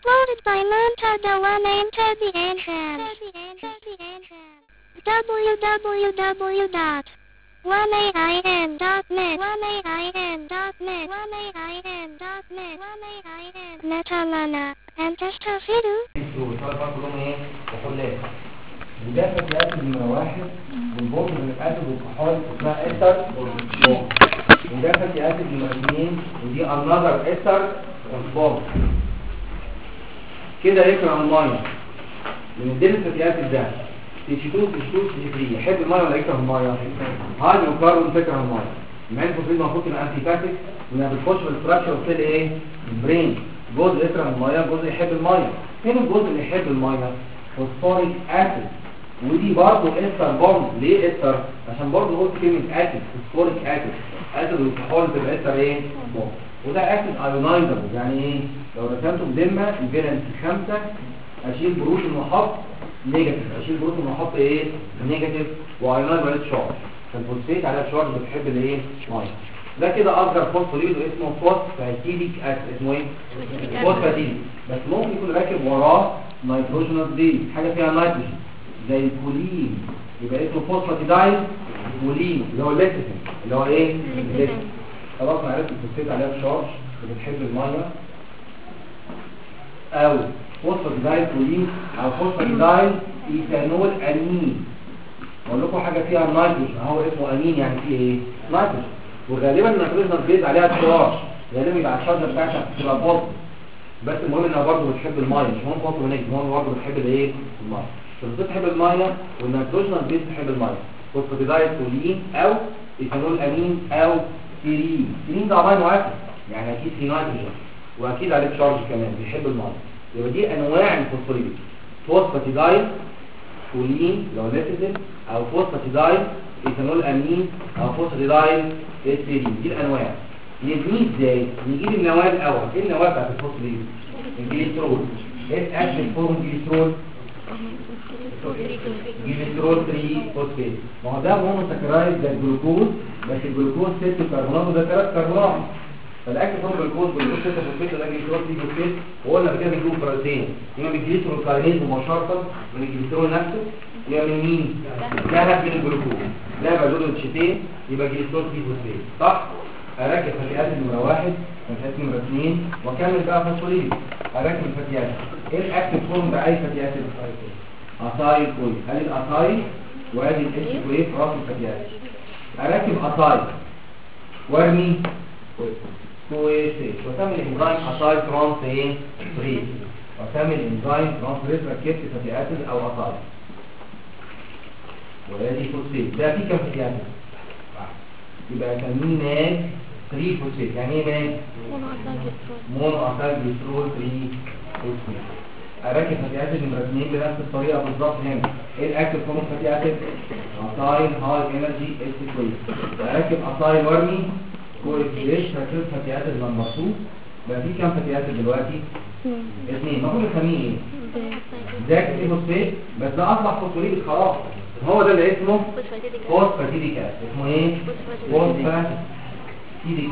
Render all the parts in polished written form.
Uploaded by Montada One Enter the Entrance. www.1ain.net Netalana and Testafidu. وده فتيات نمرة واحد والبوط من الأسد والكحول اسمها إستر والبوط. وده فتيات نمرة اثنين ودي another إستر والبوط. كده يكره المية من الدين الفتيات ده تيشتوت يحب المية ولا يكره المية؟ هاي وكاربون تكره المية. المعين فوسفيد المفروض تبقى انتيباتيك وانها بتخش في الستراكشر وتصير ايه؟ البرين. جزء يكره المية جزء يحب المية. فين الجزء اللي يحب المية؟ فوسفوريك اسيد. ودي برضه استر بوند. ليه استر؟ عشان برضه قلت كلمه اسيد فوسفوريك اسيد والكحول تبقى استر ايه؟ بوند. وده اسيد ايونايزر. يعني ايه؟ لو رسمته بذمه الفالنس 5 اشيل بروتون واحط نيجاتيف، اشيل بروتون واحط ايه؟ نيجاتيف وايونايزر عليه تشارج. فالفوسفيت عليها تشارج بتحب الايه؟ ميه. ده كده اصغر فوسفوليبيد اسمه فوسفاتيديك اسيد. اسمه ايه؟ فوسفاتيديك. بس ممكن يكون راكب وراه نيتروجينوس دي حاجه فيها نيتروجين زي الكولين، يبقى اسمه فوسفاتيدايل كولين اللي هو الليكتين اللي هو ايه؟ الليكتين. خلاص انا عرفت الفوسفات عليها تشارج بتحب الميه. او فوسفاتيدايل كولين او فوسفاتيدايل ايثانول امين. اقول لكم حاجه فيها نيتروجين اهو اسمه امين يعني فيه ايه؟ نيتروجين. وغالبا النيتروجين بيز عليها تشارج غالبا يبقى الشارج بتاعتها بتبقى بوزيتيف. بس المهم انها برضه بتحب الميه مش مهم فوسفور نيجاتيف، المهم برضه بتحب الايه؟ الميه. فالفوسفات بتحب الميه والنيتروجين بيز بتحب الميه. فوسفاتيدايل كولين او ايثانول امين او سيرين. سيرين ده امينو اسيد يعني اكيد فيه نيتروجين واكيد عليه تشارج كمان بيحب الميه. يبقى دي انواع الفوسفوليبيد. فوسفاتيدايل كولين لو ليكتين او فوسفاتيدايل ايثانول امين او فوسفاتيدايل سيرين. دي الانواع. نبنيه ازاي؟ نجيب النواه الاول. ايه النواه بتاعت الفوسفوليبيد؟ الجليسرول. ايه الاكتف فورم جليسرول؟ جليسرول 3 فوسفيت. ما هو ده مونوساكرايد زي الجلوكوز بس الجلوكوز 6 كربونات وده 3 كربونات. فالاكتف فورم جلوكوز 6 فوسفيت وده جليسرول 3 فوسفيت. وقلنا كده بنجيبه بروتين اما من الجليسرول كاينيز مباشره من الجليسرول نفسه يا من مين؟ ذهب من الجلوكوز. ذهب هيدروجين يبقى جليسرول 3 فوسفيت. صح؟ أركب فتيات نمرة 1 وفتيات نمرة 2 وأكمل بقى فوسفوليبيد. أركب الفتيات. إيه الأكتف فورم بأي فتيات؟ أصايل كويس. هل الأصايل وادي الإس كويس راس الفتيات. أركب أصايل وارمي كويس وأسمي الإنزايم أصايل ترانس إيه؟ فريز. وأسمي الإنزايم ترانس فريز. ركبت فتيات أو أصايل وادي فوسفيت. ده في كم فتيات؟ يبقى اسميه ناج 3 فوسفيت. يعني ايه ناج؟ مونو اسايل جليسرول 3 فوسفيت. اراكب فاتي اسيد نمره 2 بنفس الطريقه بالظبط. هنا ايه الاكتف فورم فاتي اسيد؟ اسايل هاي انرجي اس كويس. اراكب اسايل وارمي كويس. ليش ركبت فاتي اسيد نمبر 2؟ بقى في كام فاتي اسيد دلوقتي؟ 2. المفروض نسميه ايه؟ زاك 3 فوسفيت. بس ده اصبح فوسفوليبيد خلاص. هو ده اللي اسمه فوسفاتيديك اسيد. اسمه ايه؟ فوسفاتيديك اسيد.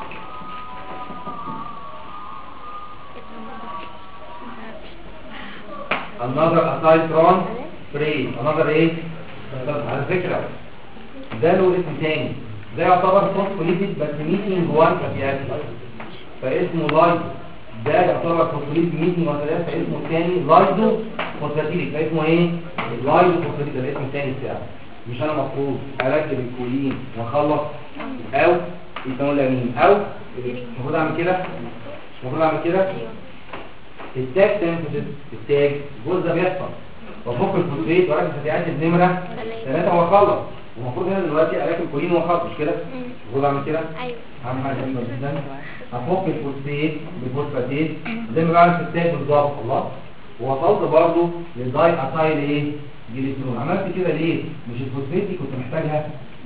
another acyl trans فريز. another ايه؟ على فكرة ده له اسم تاني. ده يعتبر فوسفوليبيد بس ميتنج 1 فاتي اسيد فاسمه لايز. ده يعتبر فوسفوليبيد ميتنج 1 فاتي اسيد فاسمه الثاني لايزو فوسفاتيديك. فاسمه ايه؟ اللايزو فوسفاتيديك. ده الاسم الثاني بتاعه. مش انا مفروض اركب الكولين واخلص او ايثانول امين او المفروض اعمل كده؟ مش المفروض اعمل كده؟ التاج سينثيسيس التاج الجزء ده بيحصل وافك الفوسفيت واركب فاتي اسيد نمره 3 واخلص. المفروض هنا دلوقتي اركب كولين واخلص مش كده؟ المفروض اعمل كده؟ ايوه. اهم حاجه جدا افك الفوسفيت بالفوسفاتيد زي ما بعمل في التاج بالظبط. الله. ووصلت برضه للداي اسايل ايه؟ جليسرول. عملت كده ليه؟ مش الفوسفات دي كنت محتاجها؟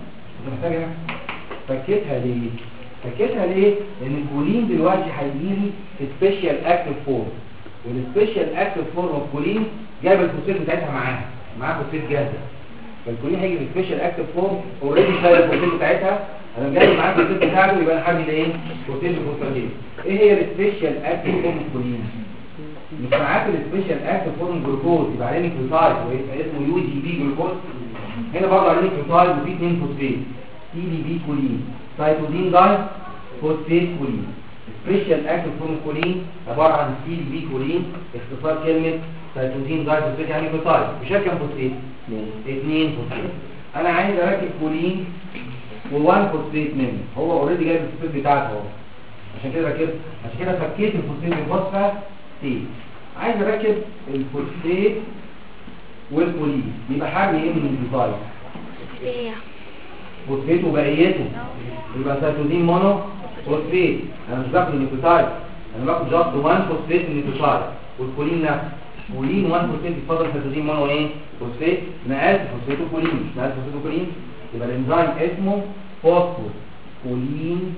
فكيتها ليه؟ لان الكولين دلوقتي هيجيلي سبيشال اكتيف فورم والسبيشال اكتيف فورم اوف كولين جايب الفوسفات بتاعتها معاها فوسفات جاهزه. فالكولين هيجي بالسبيشال اكتيف فورم اوريدي شايل الفوسفات بتاعتها. انا جايب معاك الفوسفات بتاعته يبقى انا هعمل ايه؟ فوسفات. ايه هي السبيشال اكتيف فورم اوف كولين؟ مش معاك السبيشال اكتف فورم جلوكوز يبقى عليه نيوكليوتايد ويبقى اسمه يو جي بي جلوكوز. هنا برضه عليه نيوكليوتايد وفي 2 فوسفيت سي دي بي كولين سايتوزين داي فوسفيت كولين. سبيشال اكتف فورم كولين عباره عن سي دي بي كولين اختصار كلمه سايتوزين داي فوسفيت يعني نيوكليوتايد. بشكل كام فوسفيت؟ 2 فوسفيت. انا عايز اركب كولين و1 فوسفيت منه، هو اوريدي جايب الفوسفيت بتاعته اهو، عشان كده ركبت، عشان كده فكيت الفوسفيت بالفوسفا تي. عايز اركب الفوسفيت والكولين يبقى حجم ايه من النيوكليوتايد؟ فوسفيت وبقيته يبقى سيتوزين مونو فوسفيت. انا مش باخد النيوكليوتايد، انا باخد جاست 1 فوسفيت من النيوكليوتايد والكولين نفسه. كولين 1 فوسفيت بيتفضل سيتوزين مونو ايه؟ فوسفيت. نقلت فوسفيت وكولين، مش نقلت فوسفيت وكولين. يبقى الانزيم اسمه فوسفور كولين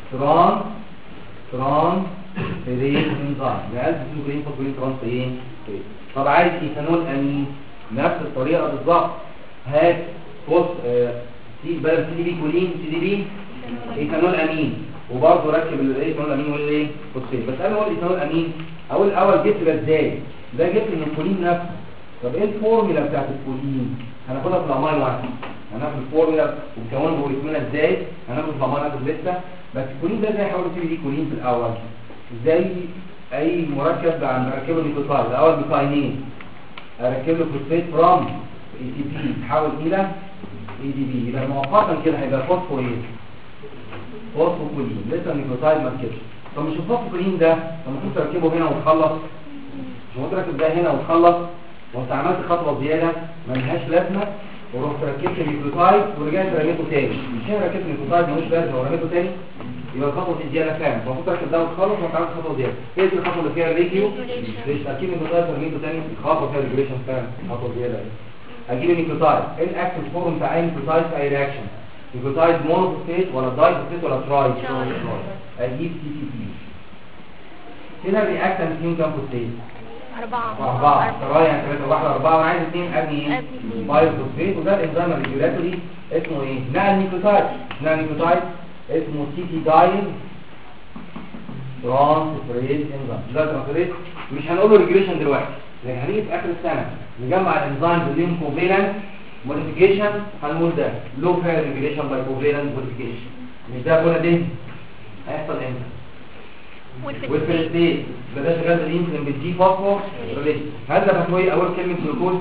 تران فيريز انزيم. نقلت فوسفيت وكولين فوسفورين تران فين؟ طب عايز ايثانول امين نفس الطريقه بالظبط. هات سي بدل سي دي بي كولين سي دي بي ايثانول امين، وبرضه ركب الايثانول امين والايه فوسفيت. بس انا اقول ايثانول امين اقول الاول جبت ده ازاي؟ ده جبت من الكولين نفسه. طب ايه الفورمولا بتاعت الكولين؟ هناخدها في الامين واحد، هناخد الفورمولا ومكونه بروتيننا ازاي، هناخد في الامين واحد لسه. بس الكولين ده ازاي احول سي دي كولين في الاول؟ زي اي مركب بركب له نيوكليوتايد الاول بكاينين، اركب له فوسفيت فروم اي تي بي تحول الى اي دي بي، يبقى مؤقتا كده هيبقى فوسفوريت فوسفوكولين. لسه النيوكليوتايد ما ركبش. طب مش الفوسفوكولين ده المفروض تركبه هنا وتخلص، مش المفروض تركب ده هنا وتخلص، وانت عملت خطوه زياده ملهاش لازمه ورحت ركبت النيوكليوتايد ورجعت رميته تاني. مش هنا ركبت النيوكليوتايد ملوش لازمه ورميته تاني، يبقى الخطوه دي زياده فعلا. المفروض تركب ده وتخلص وانت عملت خطوه زياده. ايه دي الخطوه اللي فيها الريجيو؟ ليش تركيب النيوكليوتايد ورميته تاني؟ الخطوه فيها ريجوليشن فعلا، خطوه زياده. اجيب النيوكليوتايد، ايه الاكتف فورم بتاع اي نيوكليوتايد في اي رياكشن؟ نيوكليوتايد مونوفوسفيت ولا داي فوسفيت ولا تراي؟ اجيب سي تي بي. هنا الرياكتنت فيهم كام فوسفيت؟ 4 تراي يعني 3 1 4 وانا عايز 2 ابني ايه؟ بايو فوسفيت. وده الانزيم الريجولاتوري اسمه ايه؟ نقل نيوكليوتايد اسمه سي تي داين ترانسفيريز انزيم. ده ترانسفيريز مش هنقول له ريجوليشن دلوقتي، لكن هنيجي في اخر السنه نجمع الانزيم باللين كوفالنت موديفيكيشن هنقول ده لو فير ريجوليشن باي كوفالنت موديفيكيشن. مش ده كل ده هيحصل امتى؟ والفلسطين ده شغال بالانسولين بالدي فوسفور ريليشن. هل ده فتوي اول كلمه جلوكوز؟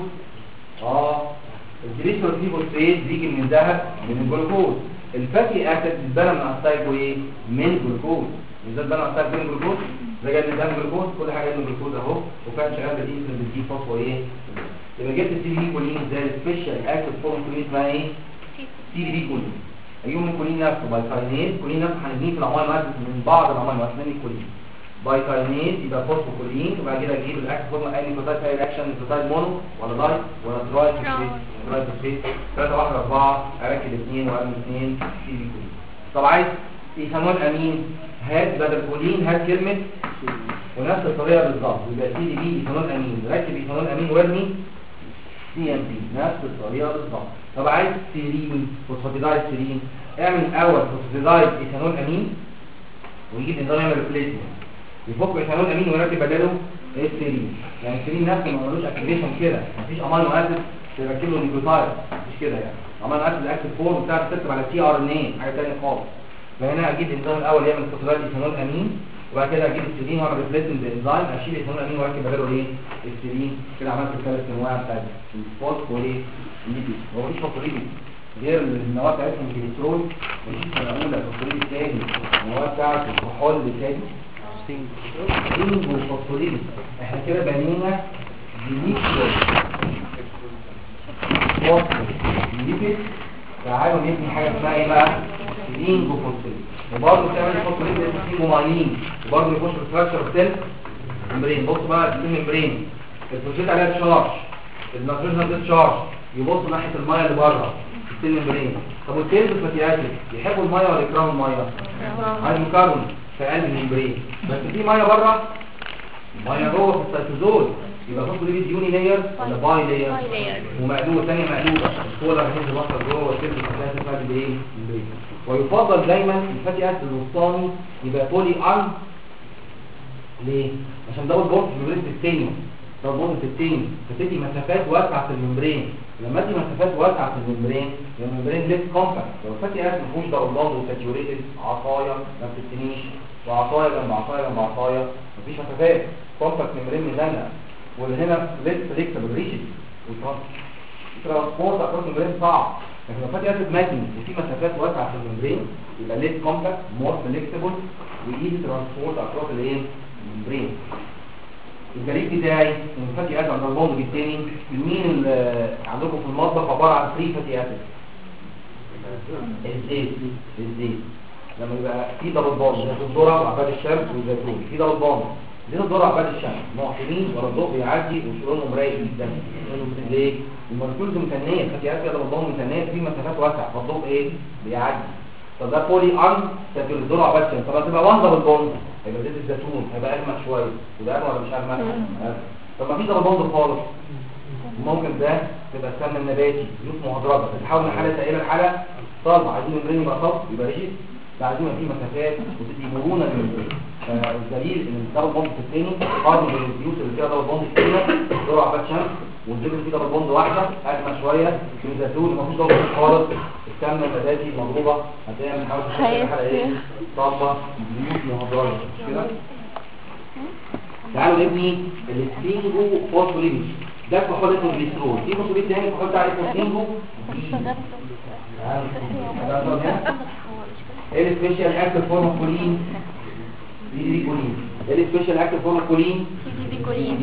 الجليسيرول بيجي من الذهب من الجلوكوز. الفاتي اسيد بيتبنى من اسيتايل ايه؟ من جلوكوز. ده بيتبنى من اسيتايل من جلوكوز، ده جاي من الدم جلوكوز، كل حاجه من جلوكوز اهو، وكان شغال بالانسولين بالدي فوسفور ايه؟ يبقى جبت السي دي بي كولين زي السبيشال اكتف فورم كولين اسمها ايه؟ سي دي بي كولين. ايوم الكولين نفسه بايكاينيز، الكولين نفسه هنجيب في الامينو اسيد من بعض الامينو اسيد من الكولين. بايكاينيز يبقى فوسفوكولين، وبعد كده اجيب الاكتف فورم اي نيوكليوتايد في رياكشن نيوكليوتايد مونو ولا داي ولا تراي فوسفيت 3 1 4 اركب 2 وارمي 2 سي دي كولين. طب عايز ايثانول امين، هات بدل كولين هات كلمه ونفس الطريقه بالظبط، يبقى سي دي بي ايثانول امين، ركب ايثانول امين وارمي سي ام بي نفس الطريقه بالظبط. طب عايز سيرين فوسفاتيدايد سيرين، اعمل الاول فوسفاتيدايد ايثانول امين ويجيب انزيم يعمل ريبليسمنت يفك ايثانول امين ويركب بداله السيرين. يعني السيرين نفسه ما عملوش اكتيفيشن كده، مفيش امينو اسيد تركب له نيوكليوتايد مش كده يعني. امينو اسيد الاكتيف فورم بتاعته بتكتب على سي ار ان اي حاجه ثانيه خالص. فهنا اجيب الانزيم الاول يعمل فوسفاتيدايد ايثانول امين، وبعد كده اجيب السيرين واعمل ريبليسمنت بالانزيم، اشيل ايثانول امين واركب بداله ايه؟ السيرين. كده عملت الثلاث انواع بتاعت الفوسفوليبيد. هو مفيش فوسفوليبيد غير النواه بتاعتهم الكوليسترول، مفيش الاولى الفوسفوليبيد الثاني النواه بتاعته الكحول الثاني سينج والفوسفوليبيد. احنا كده بنينا جليسرول فوسفوليبيد. تعالوا نبني حاجه اسمها ايه بقى؟ سينج وفوسفوليبيد. وبرضه بتعمل الفوسفوليبيد سينجومايلين، وبرضه يخش في ستراكشر بتاع الممبرين. بص بقى الممبرين الفوسفوليبيد عليها تشارج، النيتروجين ده تشارج، يبصوا ناحيه الميه اللي بره في الممبرين. طب والكيلز الفتي اسيد يحبوا الميه ولا يكرهوا الميه؟ هيدروكربون في قلب الممبرين، بس في ميه بره ميه جوه في السيتوزول، يبقى فوسفوليبيد يوني لاير ولا باي لاير؟ ومقلوبه ثانيه مقلوبه الصوره هتنزل بره جوه والكيلز الفتي اسيد في قلب ايه؟ الممبرين. ويفضل دايما الفتي اسيد الوسطاني يبقى بولي ان ليه؟ عشان دبل بوند في الممبرين تتني، دبل بوند تتني فتدي مسافات واسعه في الممبرين. لما ادي مسافات واسعه في الممبرين ليس كومباكت. لو فاتي اسيد ما فيهوش دبل بوند وساتيوريتد عصايه ما بتتنيش، وعصايه جنب عصايه جنب عصايه مفيش مسافات، كومباكت ممبرين مزنق. واللي هنا ليس فليكسبل ريجيد والترانسبورت اكروس الممبرين صعب. لكن لو فاتي اسيد ماتني وفي مسافات واسعه في الممبرين يبقى ليس كومباكت مور فليكسبل وايزي ترانسبورت اكروس الايه؟ الممبرين. الجريد بتاعي ان فاتي اسيد عند البوند الثاني مين اللي عندكم في المطبخ عباره عن 3 فاتي اسيد؟ الزيت. لما يبقى في دبل بوند زي الذره وعباد الشمس والزيتون، في دبل بوند زي الذره وعباد الشمس معتمين ورا الضوء بيعدي وشلونهم رايق جدا. ليه؟ المولكيولز متنيه، فاتي اسيد دبل بوند متنيه في مسافات واسعه فالضوء ايه؟ بيعدي. طب ده بولي ان ساتيور الذره وعباد الشمس، طب هتبقى 1 دبل بوند هيبقى زيت الزيتون هيبقى اجمل شويه، وده اجمل ولا مش اجمل؟ طب ما في دبل بوند خالص ممكن ده تبقى السمنه النباتي زيوت مهدرجه بتحول من حاله سائله لحاله صلبه. عايزين الممبرين يبقى صلب يبقى ريجيد، لا عايزين يبقى فيه مسافات وتدي مرونه للممبرين. فالدليل ان الدبل بوند في الثاني قارن بين الزيوت اللي فيها دبل بوند كتيره ذره عباد شمس والزيوت اللي فيها دبل بوند واحده اجمل شويه من الزيتون ما فيهوش دبل بوند خالص. السمنه النباتي مضروبه هتلاقيها من حوالي حاله ايه؟ صلبه زيوت مهدرجه كده. تعالوا نبني السينجو فوسفوليبيد. ده كحول اسمه جليسرول، في فوسفوليبيد تاني كحول بتاع اسمه سينجو. ايه السبيشال اكتيف فورم اوف كولين؟ دي كولين. ايه السبيشال اكتيف فورم اوف كولين؟ دي كولين.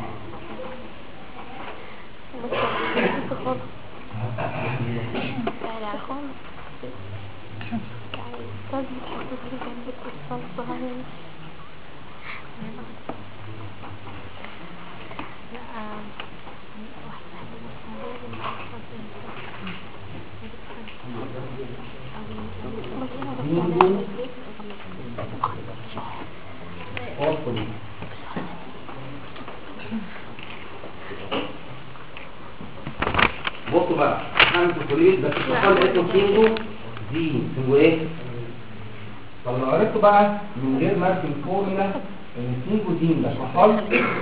بصوا بقى هعمل فوسفوليبيد بس الكحول اسمه سينجو دي اسمه ايه؟ طب لو عرفتوا بقى من غير ما ارسم فورمولا ان السينجو دين ده كحول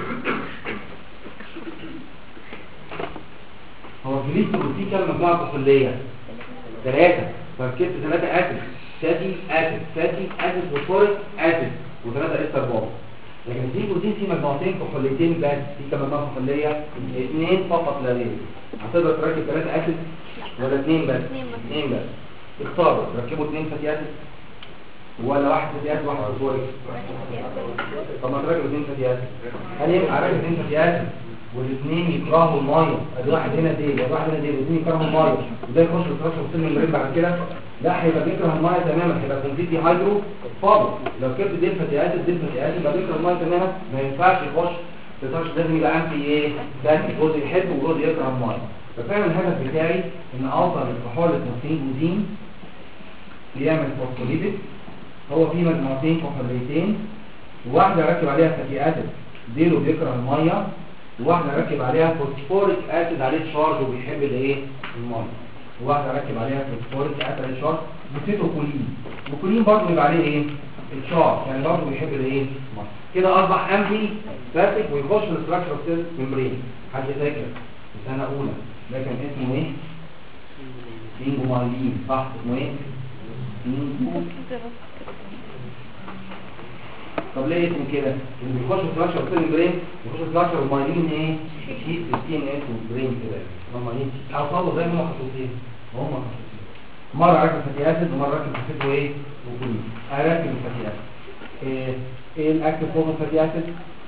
هو جليسيروسيكال مجموعه كحوليه 3 فركبت 3 اسيد فاتي اسيد فوسفوريك اسيد و3 استر بوند. لكن السينجو دين في مجموعتين كحوليتين بس، في كم مجموعه كحوليه؟ 2 فقط لا غير. هتقدر تركب 3 اسيد ولا 2 بس؟ 2 بس. اختاروا تركبوا 2 فاتي اسيد ولا 1 فاتي اسيد 1 فوسفوريك. طب ما تركبوا 2 فاتي اسيد، هل ينفع اركب 2 فاتي اسيد والاثنين يكرهوا الميه؟ ادي واحد هنا ديل وواحد هنا ديل والاثنين يكرهوا الميه وده يخش في الفراشه ويصير الممبرين بعد كده؟ لا هيبقى بيكره الميه تماما، هيبقى كومبليتلي هايدرو فاضي. لو كبت ديل فاتي اسيد يبقى بيكره الميه تماما، ما ينفعش يخش في الفراشه، لازم يبقى انتي ايه؟ ده جزء يحب وجزء يكره الميه. ففعلا الهدف بتاعي ان اوصل للكحول السينجوزين بيعمل فوسفوليبيد. هو في مجموعتين كحوليتين، واحده ركب عليها فاتي اسيد ديله بيكره الميه، وواحده ركب عليها فوسفوريك اسيد عليه تشارج وبيحب الايه؟ الميه. وواحده ركب عليها فوسفوريك اسيد عليه تشارج بسيتوكولين، والكولين برضه بيبقى عليه ايه؟ التشارج، يعني برضه بيحب الايه؟ الميه. كده اصبح امبي فاتك ويخش في الاستراكشر اوف سيل ميمبرين. حد فاكر في سنه اولى ده كان اسمه ايه؟ سينجومايلين، صح؟ اسمه ايه؟ سينجو. طب ليه اسمه كده؟ اللي بيخش في الاستراكشر اوف سيل ميمبرين بيخش في الاستراكشر المايلين ايه؟ شيت السي ان اس والبرين كده. المايلين اوصلوا زي ما هم خصوصين وهم خصوصين. مره ركب فاتي اسيد ومره ركب فاتي ايه؟ وكولين. اركب الفاتي اسيد. ايه الاكتيف فورم فاتي اسيد؟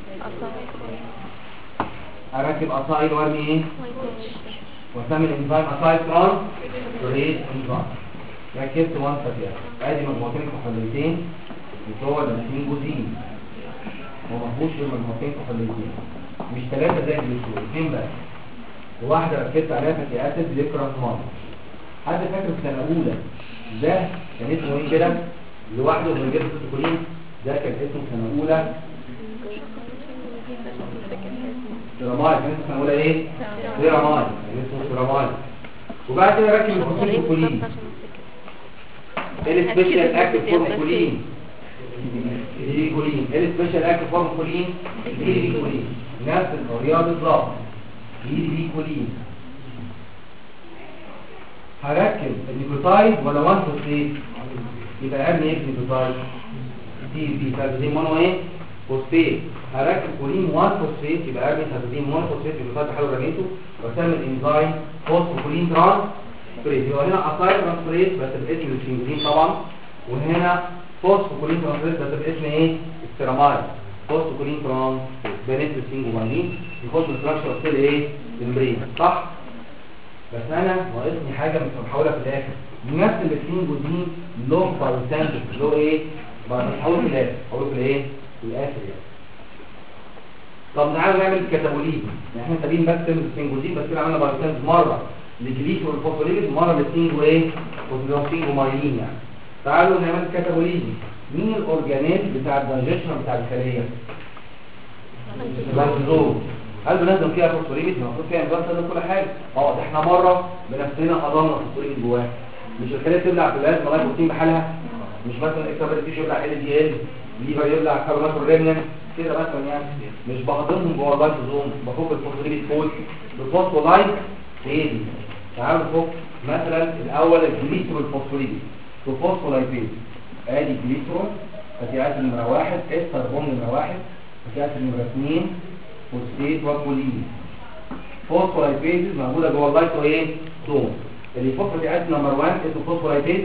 اركب اسايل وارمي ايه؟ واسمي الانزيم اسايل ترانسفيريز انزيم. ركبت 1 فاتي اسيد. ادي مجموعتين كحوليتين بتوع السينجوزين. هو ما فيهوش غير مجموعتين كحوليتين، مش 3 زي الجليسرول، 2 بس. وواحده ركبت عليها فاتي اسيد بيكره الميه. حد فاكر في سنه اولى ده كان اسمه ايه كده؟ لوحده من غير الكولين. ده كان اسمه سنه اولى سيرامايد. كان اسمه سنه اولى ايه؟ سيرامايد. كان اسمه سيرامايد. وبعد كده ركب الفوسفوليبيد. ايه السبيشال اكتيف فورم كولين؟ الكولين. ايه السبيشال اكتف فورم كولين؟ الكولين. نفس الطريقه بالظبط. الكولين. هركب النيكوتايد ولا 1 فوسفيت؟ يبقى ارمي ايه النيكوتايد؟ دي سالفين مونو ايه؟ فوسفيت. هركب كولين 1 فوسفيت يبقى ارمي سالفين مونو فوسفيت النيكوتايد حلو رميته واسمي الانزيم فوسفوكولين ترانسفيريز. يبقى هنا اسايل ترانسفيريز بس باسم السنجلين طبعا، وهنا فوسفوكولين ترانسفيريز بس باسم ايه؟ السيرامايد فوسفوكولين ترانسفيريز بنسبه السنجومالين يخش الستراكشر سيل ايه؟ الممبرين صح؟ بس انا ناقصني حاجه مش هحاولها في الاخر. نفس السنجوزين له بايوسانتيك له ايه؟ هقوله في الاخر هقوله في الايه؟ في الاخر يعني. طب تعالوا نعمل كاتابوليزم. يعني احنا سابين بس السنجوزين بس كده عملنا بايوسانتيك مره للجليسرول والفوسفوليبيد ومره للسنجو ايه؟ والسنجومايلين يعني. تعالوا نعمل كاتابوليزم. مين الاورجانيل بتاع الدايجيشن بتاع الخليه؟ اللايزوزوم. هل بنهضم فيها فوسفوليبيد؟ المفروض فيها انزيم تهضم كل حاجه. ده احنا مره بنفسنا هضمنا الفوسفوليبيد جواها. مش الخليه تبلع بلاد ملايين بروتين بحالها؟ مش مثلا الاكتابات دي يبلع ال دي ال، الليفر يبلع كربونات الريمنن كده مثلا يعني. مش بهضمهم جوه اللايزوزوم، بفك الفوسفوليبيد فول بالفوسفولايت ايه دي. تعالوا نفك مثلا الاول الجليسرول فوسفوليبيد فوسفولايبيز. ادي جليسرول فاتي اسيد نمره 1 استر بوم نمره 1 فاتي اسيد نمره 2 فوسفيت وكولين. فوسفولايبيز موجوده جوه اللايزو ايه؟ زوم. اللي يفك فاتي اسيد نمبر 1 اسمه فوسفولايبيز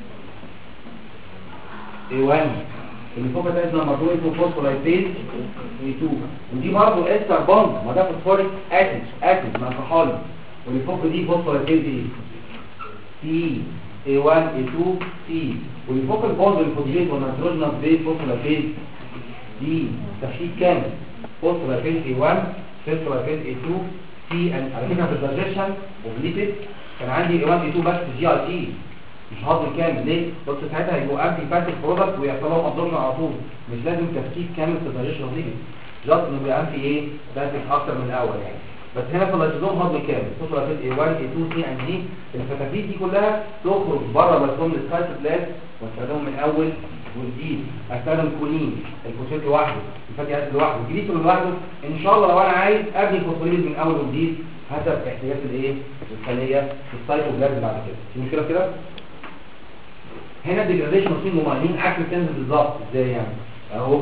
A1. اللي فوق فاتي اسيد نمبر 2 اسمه فوسفولايبيز A2. ودي برضه استر بوند ما ده فوسفوريك اسيد مع الكحول. واللي فوق دي فوسفولايبيز ايه؟ سي A1 A2 سي. واللي فوق البوند الفوسفيت والنيتروجينوس بيز فوسفولايبيز دي تفكيك كامل. فوسفولايبيز A1 فوسفولايبيز A2 سي. على فكره في الدايجيشن وفليبيد كان عندي A1 A2 بس جي اي تي مش هضم كامل. ليه؟ بص ساعتها هيبقوا انتي فاتيك برودكت ويحصل لهم ابزوربشن على طول. مش لازم تفكيك كامل في الدايجيشن ليبيد، جاست انه يبقى انتي ايه؟ فاتيك اكتر من الاول يعني. بس هنا في اللايزوزوم هضم كامل. فوسفولايبيز A1 A2 سي اند دي. الفتافيت دي كلها تخرج بره اللايزوزوم للسايتوبلازم واستخدمهم من اول وجديد. استخدم كولين الفوسفات لوحده، الفاتي اسيد لوحده، الجليسرول لوحده. ان شاء الله لو انا عايز ابني فوسفوليبيد من اول وجديد حسب احتياجات الايه؟ الخليه في السايتوبلازم بعد كده. في مشكله كده؟ هنا الديجراديشن سينجومايلين عكس الكنز بالظبط. ازاي يعني؟ اهو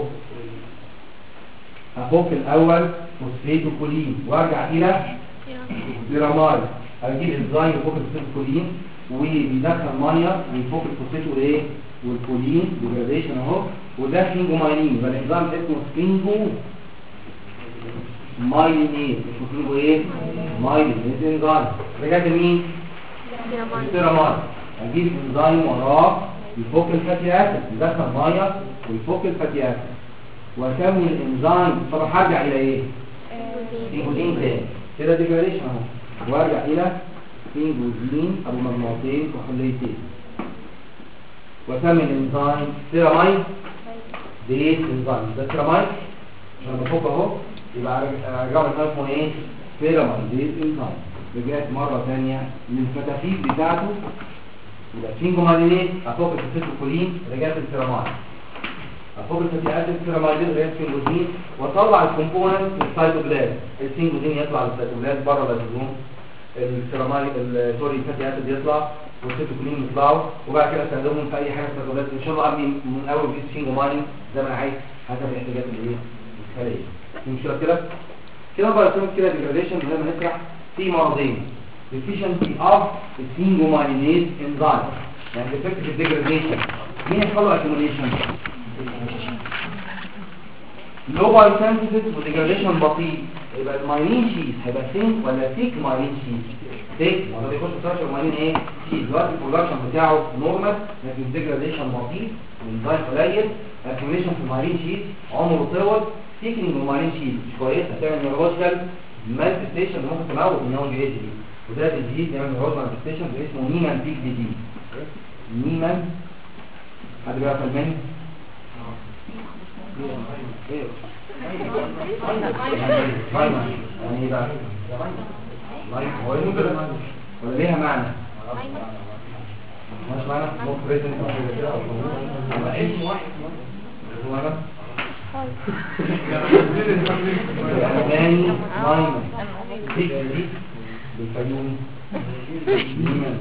هفك الاول فوسفيت وكولين وارجع الى سيرامايد. هجيب انزيم يفك الفوسفيت والكولين وبيدخل ميه ويفك الفوسفيت والايه؟ والكولين ديجراديشن اهو. وده سينجومايلين يبقى الانزيم اسمه سينجومايلينيز. اسمه سينجو ايه؟ مايلينيز انزيم. رجعت لمين؟ السيرامايد. هجيب انزيم وراه يفك الفاتي اسيد يدخل ميه ويفك الفاتي اسيد واكمل الانزيم. طب هرجع الى ايه؟ سينجوزين تاني كده ديجراديشن اهو. وارجع الى سينجوزين ابو مجموعتين وحليتين واسمي الانزيم سيرامايد بيت انزيم. ده سيرامايد عشان بفك اهو يبقى ارجع له اسمه ايه؟ سيرامايد بيت انزيم. رجعت مره ثانيه للفتافيت بتاعته يبقى سينجومايلينيز افوق الفوسفيت والكولين. رجعت السيرامايد افوق الفاتي اسيد سيرامايد رجعت سينجوزين واطلع الكومبوننت في السيتوبلازم. السينجوزين يطلع للسيتوبلازم بره اللايزوزوم. السيرامايد السوري الفاتي اسيد يطلع والفوسفيت والكولين يطلعوا وبعد كده استخدمهم في اي حاجه في السيتوبلازم. ان شاء الله ابني من اول جديد سينجومايلين زي ما انا عايز حسب احتياجات الايه؟ الخليه. في مشكله كده؟ كده بقى كده ديجراديشن زي ما نشرح في مرضين. deficiency of sphingomyelinase enzyme يعني defective degradation. مين يحصل له accumulation؟ low biosynthesis وديجراديشن بطيء. يبقى المايلين شيز هيبقى ثين ولا ثيك مايلين شيز؟ ثيك. وده بيخش في ستراكشر المايلين ايه؟ شيز. دلوقتي البرودكشن بتاعه نورمال لكن الديجراديشن بطيء والانزيم قليل. accumulation في المايلين شيز عمره طول. ثيكنج المايلين شيز مش كويسه تعمل نيورولوجيكال مانيفستيشن ممكن تموت النيورون جي دي. وده ديزيز يعمل نيورال مانيفستيشن اسمه نيمان بيك ديزيز. نيمان حد بيعرف الماني؟ ايه يعني ايه بقى؟ هو ايه ممكن ولا ليها معنى؟ مش معنى؟ ممكن بريزنت او كده او اسم واحد الألماني نايمة الفكرة دي بالفيوم نيمة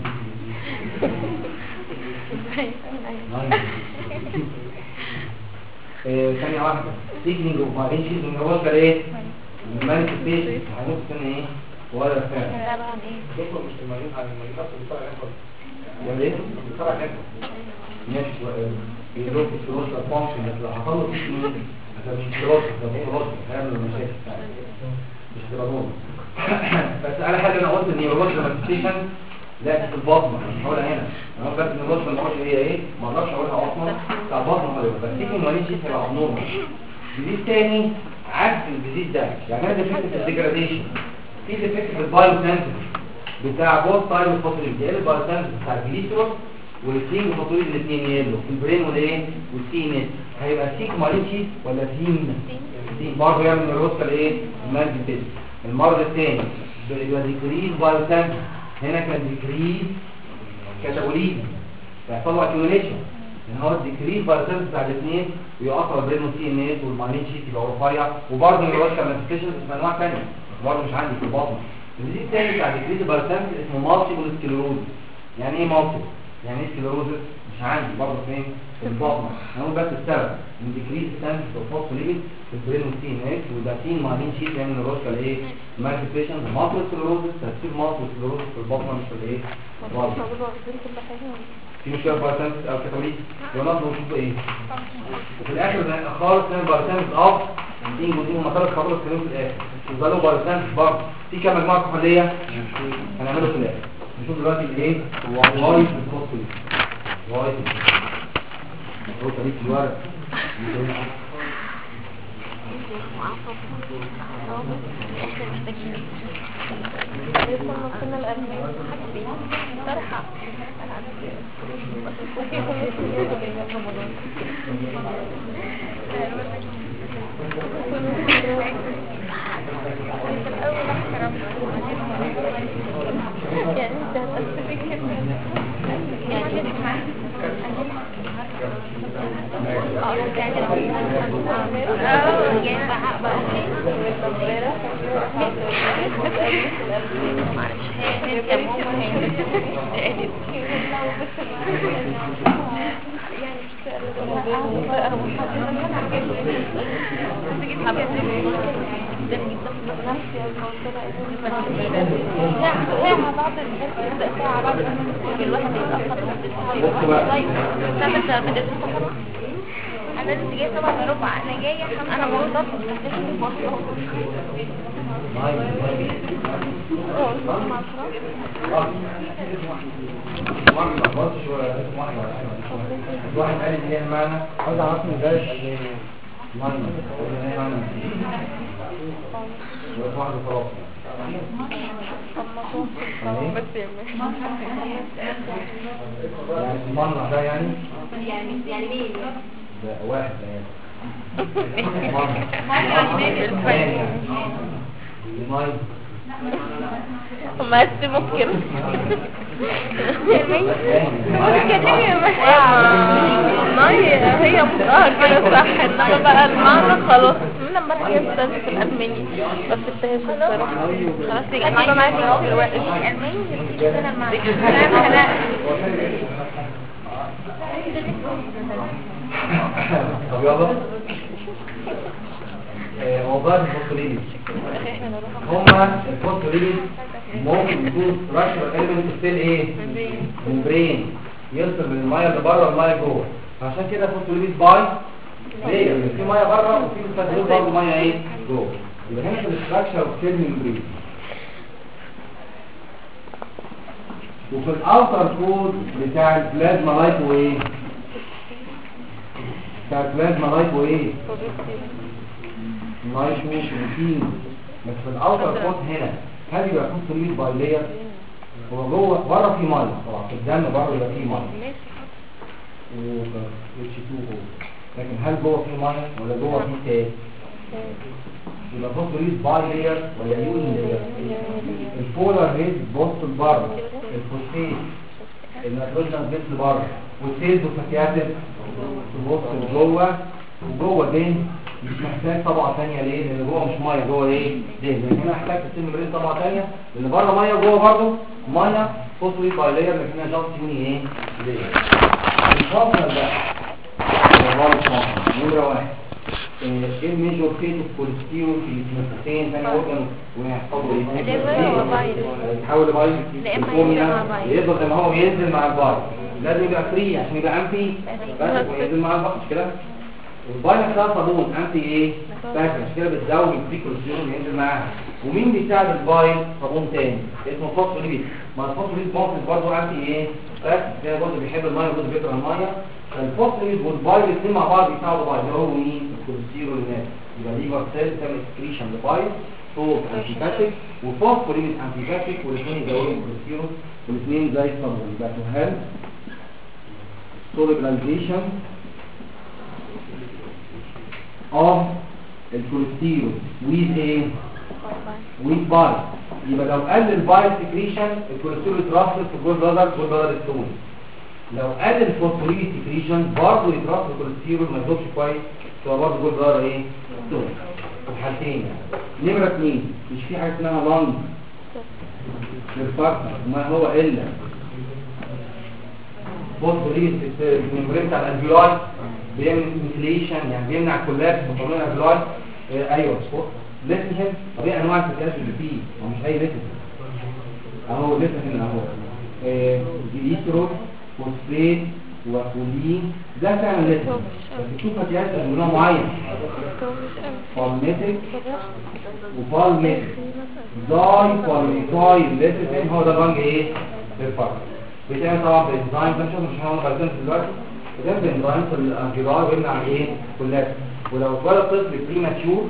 ثانية واحدة سيجنينج اوف مارينشيز من هو ايه؟ المانيفستيشن هنقول سنة ايه؟ ولا فعلا دكتور مش المريض على المريض اصلا بيطلع نفسه يعني ايه؟ بيطلع نفسه ماشي بيدروك السلوشة فانكشن لو حصل له سيجنينج هتبقى مش سلوشة ده سلوشة هيعمل المشاكل مش هتبقى نور بس على حاجة انا قلت ان النيورولوجيا مانيفستيشن لا في البطن مش هقولها هنا انا بس النيورولوجيا ما هي ايه؟ ما اقدرش اقولها اصلا بتاع البطن خالص بس تيجي المريض هيبقى نورمال ديزيز تاني عكس الديزيز ده يعني انا ديفكت في الديجراديشن في ديفكت في البايو سنسز بتاع بوث سايد الفوسفوريد ده البايو سنسز بتاع الجليسرول والسين فوسفوريد الاثنين يلو في البرين والايه والسي ان هيبقى سيك ماليتشي ولا سين برضه يعمل الروسكال ايه المانجيتيز المرض الثاني بيبقى ديكريز بايو سنسز هنا كان ديكريز كاتابوليزم فيحصل له اكيوميليشن ان هو الديكريز بايو سنسز بتاع الاثنين ويأثر البرين والسي ان اس والماليتشي تبقى رفيع وبرضه الروسكال مانيفستيشنز اسمها انواع ثانيه برضه مش عندي في البطن الديزيز الثاني بتاع ديكريز بايو سنسز اسمه مالتيبل سكليروزس يعني ايه مالتيبل يعني ايه سكليروزس مش عندي برضه فين في البطن هنقول بس السبب من ديكريز سنسز وفوسفوليبيد في البرين والسي ان اس وده سين مالين شيت يعني الروسكال ايه مانيفستيشن مالتيبل سكليروزس تفسير مالتيبل سكليروزس في البطن مش في الايه في مشكله بارسنس او كاتوليك ونطلب نشوف ايه وفي الاخر خالص نعمل بارسنس اب دي جزئين مطالب خبر الكلام في الاخر وده له بارسنس برضه في كام مجموعه كحوليه هنعمله في الاخر نشوف دلوقتي الايه هو وايت الفوسفوريد وايت هو طريق الورق احنا محتاجين لسه نصنا الألمان طرحة يعني انت هتأسفك انا لسه جايه 7:15 انا جايه انا موظف واحد قال لي ايه المعنى عاوز اعرف من ذلك معنى واحد خلاص يعني المنع ده يعني مين ده واحد ما ممكن هي مظهر كده صح انما بقى المعنى خلاص من امبارح هي استاذة في الالماني بس التهيش الصراحة خلاص يجي انا معاكي في الوقت الالماني انا معاكي طب يلا وظائف الفوسفوليبيد هما الفوسفوليبيد ممكن يكون ستراكشر اليمنت ستيل ايه ممبرين يوصل من الميه اللي بره والميه جوه عشان كده الفوسفوليبيد باي ليه في ميه بره وفي الفوسفوليبيد برضه ميه ايه جوه يبقى هنا في الاستراكشر ستيل ممبرين وفي الاوتر كود بتاع البلازما لايكو ايه بتاع البلازما لايكو ايه نايترو بروتين بس في الاوتر كود هنا هل يبقى فوسفوريد باي لاير هو جوه بره في ميه طبعا في الدم بره يبقى في ميه و H2O لكن هل جوه في ميه ولا جوه في تاج يبقى فوسفوريد باي لاير ولا يوني لاير البولار هيد بوست لبره الفوسفيت النيتروجين بيت لبره والسيلز والفاتي اسيد تبص لجوه وجوه بين مش محتاج طبقه ثانيه ليه؟ لان جوه مش ميه، جوه ايه؟ دهن. لكن انا محتاج في السيل ممبرين طبقه ثانيه لان بره ميه وجوه برضه ميه فوسفوريد باي لاير، لكن انا جاست يوني ايه؟ ليه؟ الفاصل ده نمرة واحد ايه الميجور فيت الكوليسترول في الجنسين ثاني اورجن ويحصلوا ايه؟ يتحول لبايل يفضل زي ما هو ينزل مع البايل، لازم يبقى فري عشان يبقى امتي بس وينزل مع البايل، مش كده؟ والبايل ده صابون امتي ايه؟ باك، عشان كده بتزود الفري كوليسترول ينزل معاها. ومين بيساعد البايل؟ صابون تاني اسمه فوسفوليبيد. ما الفوسفوليبيد ممكن برضه امتي ايه؟ باك، ده جزء بيحب الميه وجزء بيكره الميه. الفوسفوليبيد والبايل الاثنين مع بعض بيساعدوا بعض، اللي هو مين؟ الكوليسترول اللي نازل. يبقى ليفر سيل تعمل اكسكريشن لبايل صوت انتيباتيك وفوسفوليبيد انتيباتيك، والاثنين يزودوا الكوليسترول والاثنين زي الصابون. يبقى تو هيلب solubilization of الكوليسترول with ايه؟ with بايل. يبقى لو قل البايل سكريشن الكوليسترول يترسب في الجول بلادر ستون. لو قل الفوسفوليبيد سكريشن برضه يترسب الكوليسترول ما يدوبش كويس، تبقى برضه جول بلادر ايه؟ ستون. في الحالتين يعني. نمرة 2 مش في حاجه اسمها لانج للفرق ما هو الا فوسفوليبيد الممبرين بتاع الالفيولاي بيعمل انفليشن، يعني بيمنع الكولابس في قانون الالفيولاي. ايوه ليثين. طب ايه انواع الفتيات اللي فيه؟ هو مش اي ليثين اهو، ليثين اهو جليسرول فوسفات وكولين، ده فعلا ليثين. بس في فتيات من نوع معين بالميتيك وبالميتيك داي بالميتايل ليثين، هو ده البنج ايه؟ للفرق. بيتعمل طبعا بالانزيم، مش هنقول غلطين دلوقتي. بيتعمل بالانزيم في الانجيلار ويمنع ايه؟ كولابس. ولو اتولد طفل بريماتشور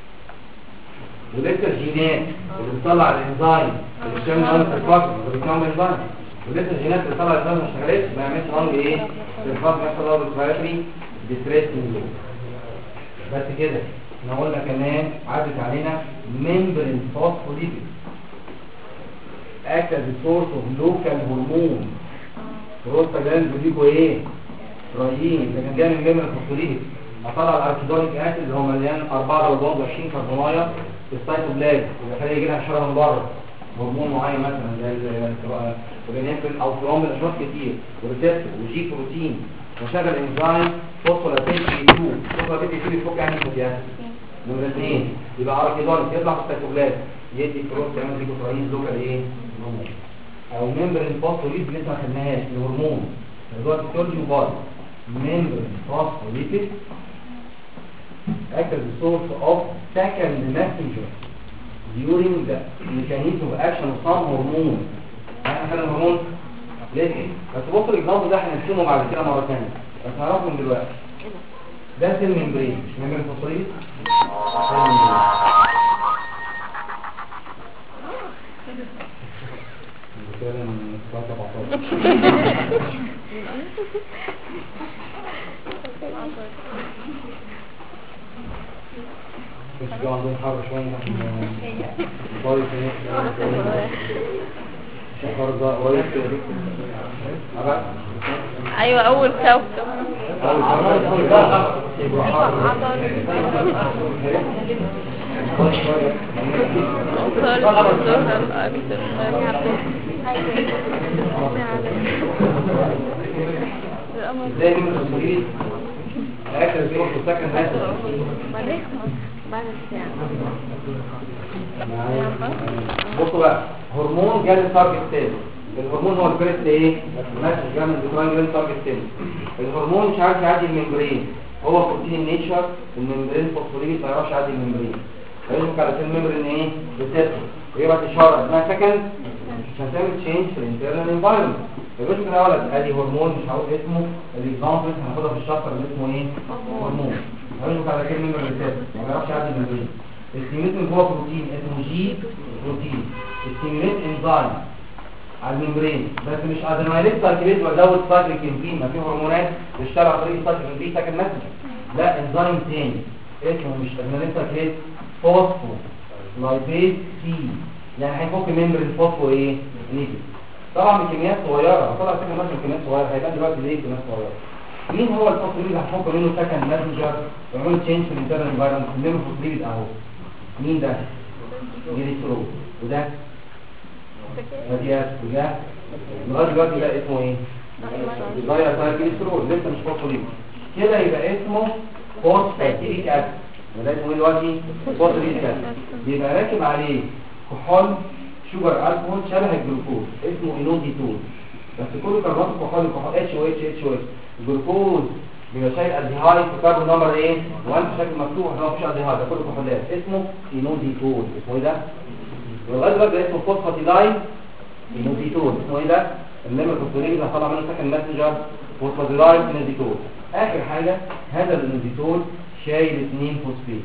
ولسه الجينات اللي بتطلع الانزيم اللي بتعمل نقص الفقر بتعمل انزيم، ولسه الجينات اللي بتطلع الانزيم ما اشتغلتش ما يعملش نقص ايه؟ الفقر يحصل له ريسبيراتوري ديستريس سيندروم. بس كده احنا قلنا كمان عدت علينا ممبرين فوسفوليبيد act as a source of local hormone. بروستاجلاند بيجيبوا ايه؟ رايين، ده كان جاي من ممبرين فوسفوليبيد. اطلع الاركيدونيك اسيد اللي هو مليان 4 بوند 20 كربونايه في السيتوبلازم، يخلي يجي لها شراره من بره هرمون معين مثلا زي البنفرين او ثرومبين، اشواط كتير وريسبتور وجي بروتين وشغل انزيم فوسفوليبيد 2. فوسفوليبيد 2 بيفك يعني الفتيات. نمرة 2 يبقى اركيدونيك يطلع في السيتوبلازم يدي كروس كمان ليكوتراين لوكال ايه؟ هرمون. او ممبرين فوسفوليبيد اللي لسه ما خدناهاش الهرمون دلوقتي تولجي وبايل. membrane phospholipid act as a source of second messenger during the mechanism of action of some hormone. احنا خدنا الهرمون ليه؟ بس بص الاكزامبل ده هنرسمه بعد كده مره ثانيه، بس هنعرفه من دلوقتي. ده سيل ممبرين، مش ممبرين فوسفوليبيد؟ بس جو عندهم حر شوية طيب شهر ده قريب كده. ايوه اول كوكب ازاي من المسؤولين الاكل دي وقت سكن هذا بعد الساعة. بصوا بقى هرمون جاي للتارجت سيل. الهرمون هو الفيرست ايه؟ ماشي جاي من الديكراين جاي للتارجت سيل. الهرمون مش عارف يعدي الممبرين، هو بروتين نيتشر الممبرين فوسفوليبيد ما يعرفش يعدي الممبرين، فيسمك على سيل ممبرين ايه؟ ريسبتور ويبعت اشاره اسمها سكند عشان تعمل تشينج في الانترنال انفايرمنت. فبصوا كده يا ولد ادي هرمون مش هقول اسمه، الاكزامبل هناخدها في الشابتر اللي اسمه ايه؟ هرمون هيسمك على سيل ممبرين ريسبتور ما بيعرفش يعدي الممبرين. الستيميوليت من جوه بروتين اسمه جي بروتين، الستيميوليت انزيم على الممبرين بس مش ادرينالين سايكليز وازود سايكليك انزيم. ما في هرمونات بتشتغل على طريق سايكليك انزيم ساكن مسج، لا انزيم تاني اسمه مش ادرينالين سايكليز فوسفو لايبيز سي، يعني هيفك ممبرين فوسفو ايه؟ ليبيد. طبعا بكميات صغيره، طلع ساكن مسج بكميات صغيره، هيبان دلوقتي ليه بكميات صغيره. مين هو الفوسفوليبيد اللي هتفك منه سكند ماسنجر ويعمل تشينج في الانترنال انفايرمنت؟ الليمف فوسفوليبيد اهو. مين ده؟ جليسرول. وده فاتي اسيد. وده لغايه دلوقتي ده اسمه ايه؟ الداير بتاع الجليسرول لسه مش فوسفوليبيد. كده يبقى اسمه فوسفاتيك اسيد. وده اسمه ايه دلوقتي؟ فوسفاتيك اسيد. يبقى راكب عليه كحول شوجر الكحول شبه الجلوكوز اسمه اينوزيتول، بس كله كربونات الكحول اتش او اتش او اتش. الجلوكوز بيبقى شايل الديهايد في كربون نمبر ايه؟ وانت شكل مفتوح هو مفيش الديهايد، ده كله كحولات اسمه اينوزيتول. اسمه ايه ده؟ ولغايه دلوقتي ده اسمه فوسفاتيدايل اينوزيتول. اسمه ايه ده؟ الليمف فوسفوليبيد اللي هطلع منه سكند ماسنجر فوسفاتيدايل اينوزيتول. اخر حاجه هذا الاينوزيتول شايل 2 فوسفيت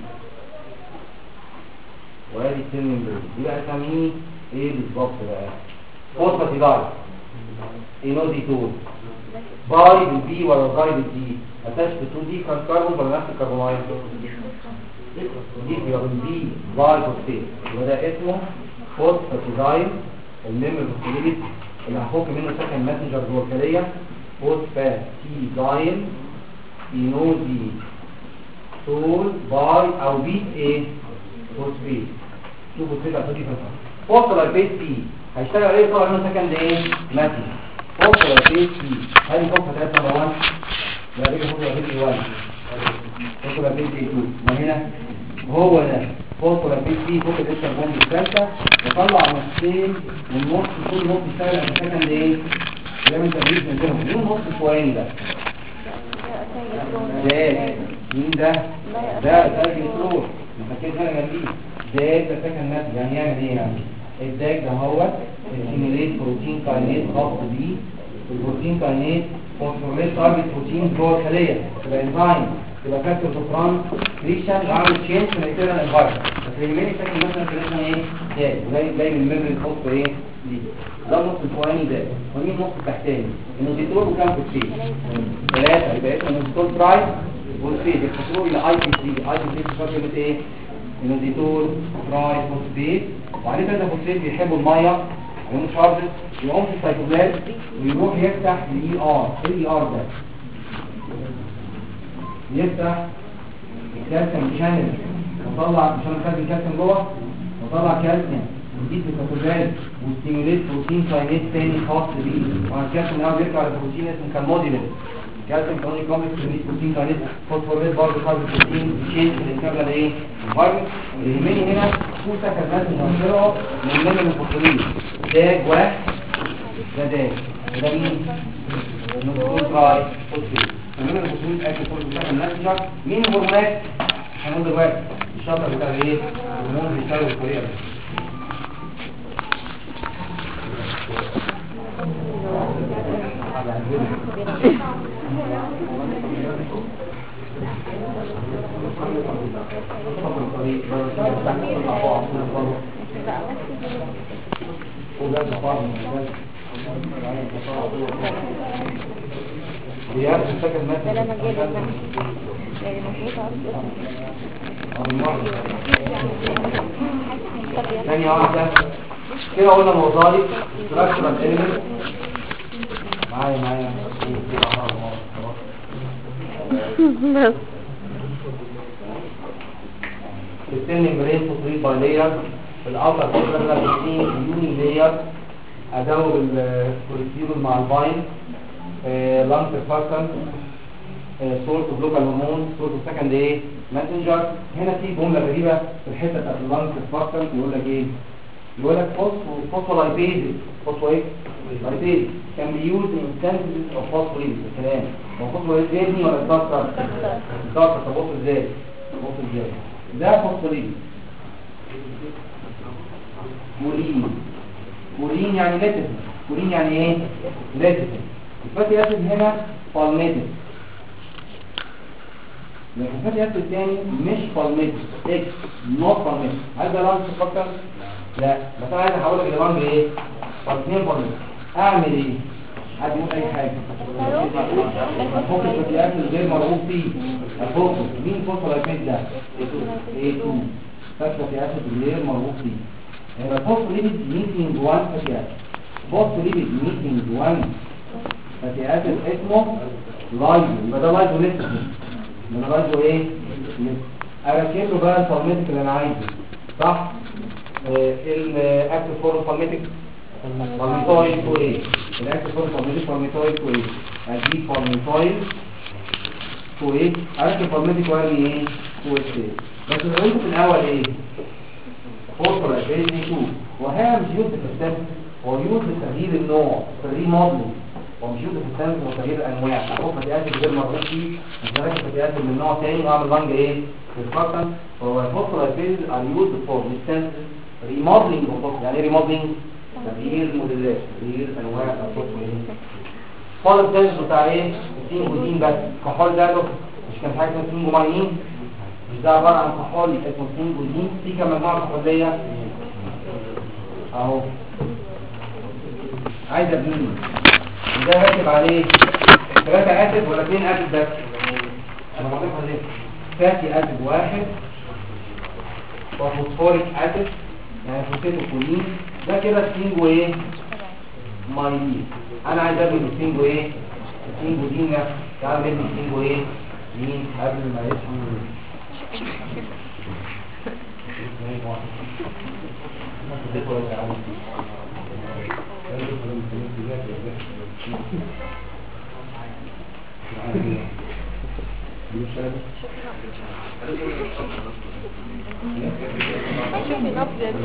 وادي السن ممبرين. يبقى اسميه ايه بالظبط بقى؟ فوسفاتيدايل اينوزيتول باي بالبي ولا باي بالدي؟ اتاش ب 2 دي كربون ولا نفس الكربونايت؟ دي يبقى بالبي باي فوسفيت. وده اسمه فوسفاتيدايل الليمف فوسفوليبيد اللي هفك منه سكند ماسنجر جوه الخليه. فوسفاتيدايل اينوزيتول باي او بيت ايه؟ فوسفيت. شوفوا كده هتدي فتره فوسفولايبيز بي هيشتغل عليه طبعا منه سكند ايه؟ ماسنجر. فوسفولايبيز بي هل فوسفولايبيز نمبر 1 لا دي فوسفولايبيز 1 فوسفولايبيز 2 ما هنا هو ده فوسفولايبيز بي فوق الاسر بوند الثالثه وطلع نصين والنص كل نص يشتغل على سكند ايه؟ يعمل تمريز من بينهم. مين النص الفوقاني ده؟ مين ده؟ ده الجلوكوز ما فاكرش انا جنبيه. ده سكند ماسنجر يعني يعمل ايه يعني؟ الداك ده هو السيميليت بروتين كاينيز خاص بيه. البروتين كاينيز فوسفوريليت تارجت بروتين جوه الخليه تبقى انزيم تبقى فاكتور ترانس كريشن عامل تشينج في الانترنال انفايرمنت. بس اللي يهمني الشكل مثلا كريشن ايه؟ ده جاي من الميموري الخاص ايه؟ دي ده النص الفوقاني ده. ومين النص التحتاني؟ النوزيتول وكام فوسفيت؟ 3 يبقى اسمه النوزيتول تراي فوسفيت. يختصروه الى اي بي سي. اي بي سي بتفكر كلمه ايه؟ النوزيتول تراي فوسفيت. وعليه 3 فوسفيت بيحبوا الميه ومشارجت يقوم في السيتوبلازم ويروح يفتح الاي ار. الاي ار ده يفتح الكالسيوم شانل وطلع مش انا الكالسيوم جوه وطلع كالسيوم ويجيب في السيتوبلازم وستيموليت بروتين كاينيز تاني خاص بيه. وعن الكالسيوم الاول بيرجع لبروتين اسمه كالموديلين. كالسيوم كانوني كومبلكس بروتين كاينيز فوسفوريت برضه خارج البروتين تشينج في الانترنال ايه؟ انفايرمنت. اللي يهمني هنا تو سكند ماسنجر طلعوا من الليمف الفوسفوليبيد. داج واحد ده داج وده مين؟ النوزيتول تراي فوسفيت. الليمف الفوسفوليبيد اكل كل سكند ماسنجر. مين الهرمونات؟ هنقول دلوقتي الشطر بتاع ايه؟ الهرمون بيشتغل بالطريقه دي. ثانية واحدة كده قلنا الوظائف structural element معايا بس السن برين تصريف باي لاير في الاوتر كورنر بتين يوني لاير اداوب الكوليسترول مع الباين لانج سيرفاكتنت سورس اوف لوكال هرمون سورس اوف سكند ايه ماسنجر. هنا في جمله غريبه في الحته بتاعت اللانج سيرفاكتنت يقول لك ايه؟ يقول لك فوسفولايبيز فوسفو ايه؟ لايبيز كان بيوز ان سينثيسيس اوف فوسفوليبيد. الكلام هو فوسفولايبيز يبني ولا يتكسر؟ يتكسر. طب بص ازاي؟ ده فوسفوليبيد كولين يعني ليتيف. كولين يعني ايه؟ ليتيف. الفاتي اسيد هنا بالميتيف لكن الفاتي اسيد الثاني مش بالميتيف اكس نوت بالميتيف. هل ده لانج فاكتور؟ لا. بس انا عايز احولك للانج ايه؟ اثنين بالميتيف. اعمل ايه؟ حد يقول اي حاجه. الفوكس الفاتي اسيد غير مرغوب فيه. الفوكس مين فوسفولايبيد ده؟ A2 فاتي اسيد غير مرغوب فيه. يبقى فوسفوليبيد ميتنج 1 فاتي اسيد. فوسفوليبيد ميتنج 1 فاتي اسيد اسمه لايزو، يبقى ده لايزو لسه ده لايزو ايه؟ اركب له بقى الفورميتك اللي انا عايزه صح؟ الاكتف فورم فورميتك فورميتويد تو ايه؟ الاكتف فورم فورميتك فورميتويد تو ايه؟ هجيب فورميتويد تو ايه؟ اركب فورميتك وارمي ايه؟ تو ايه؟ بس لو انت في الاول ايه؟ فورمولا بيزي 2 وهي مش يوز في السنس، هو يوز لتغيير النوع في الريموديلنج، ومش يوز في السنس وتغيير الانواع. احط فتيات غير مرغوب فيه، مش هركب فتيات من نوع تاني واعمل لانج ايه؟ في الفرقن. فهو الفورمولا بيزي ار يوز فور السنس ريموديلنج اوف، يعني ريموديلنج تغيير موديلات، تغيير انواع الفورمولا ايه؟ فاضل السنس بتاع ايه؟ السينجوزين بس. كحول ده مش كان حاجه اسمها سينجوماين، مش ده عبارة عن كحول اسمه سينجوزين، في كم مجموعة كحولية اهو عايز ابنيه، وده راكب عليه 3 اسيد ولا 2 اسيد بس؟ انا بضيفها ليه؟ فاتي اسيد واحد وفوسفوريك اسيد يعني فوسفاتيكولين، ده كده سينجو ايه؟ مايلين. انا عايز ابني السينجو ايه؟ السينجوزين ده تعال نبني السينجو ايه؟ مين قبل ما يسمو شوفي نبض يا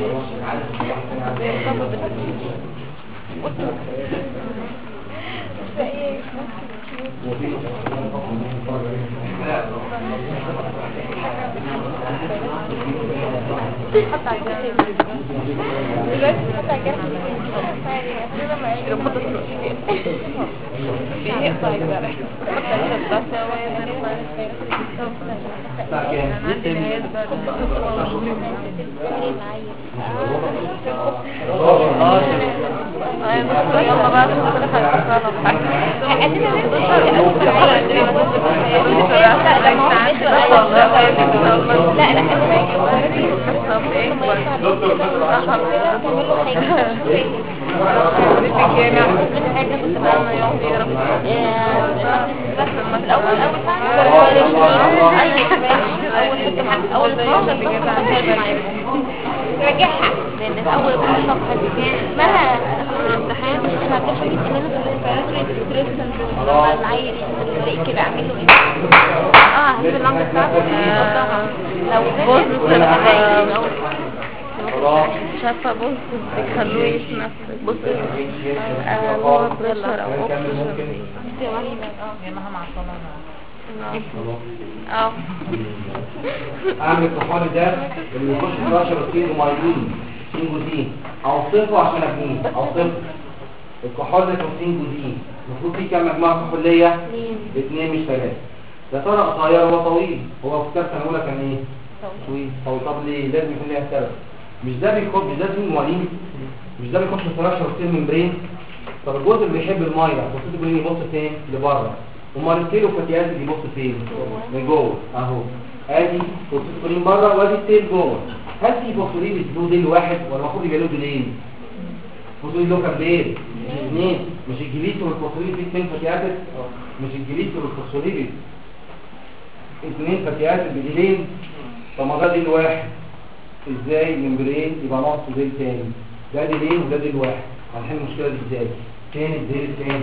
رجعها لان اول صفحه دي مالها الامتحان انا ما كنتش جبت منه الريسبيراتوري ستريس سندروم العيل اللي كده اعمل له ايه هجيب اللنج بتاعته لو شايفه بص بيخلوه يتنفس بص هو بريشر او اوكسجين يا مها مع اعمل الكحول ده اللي يخش في 12 سينجومايلين سينجوزين اوصفه عشان ابنيه. اوصفه الكحول ده سينجوزين المفروض فيه كام مجموعه كحوليه؟ 2 مش 3. ده ترى قصير ولا طويل؟ هو في الثالثه الاولى كان ايه؟ طويل. طب ليه؟ لازم يكون ليها سبب. مش ده بيخش، مش ده سينجومايلين، مش ده بيخش في 12 سيل ممبرين. طب الجزء اللي بيحب الميه بصيت بيقول يبص فين؟ لبره. امال التيل والفتيات اللي بيبص فين؟ من جوه اهو. ادي فوسفورين بره وادي التيل جوه. هل في فوسفورين له ديل واحد ولا المفروض يبقى له ديلين؟ فوسفورين له كام ديل؟ 2. مش الجليسيرول والفوسفورين فيه 2 فتيات؟ مش الجليسيرول والفوسفورين 2 فتيات بديلين؟ طب ما ده ديل واحد. ازاي ممبرين يبقى ناقص ديل تاني؟ ده ديلين وده ديل واحد. هنحل المشكله دي ازاي؟ تاني الديل التاني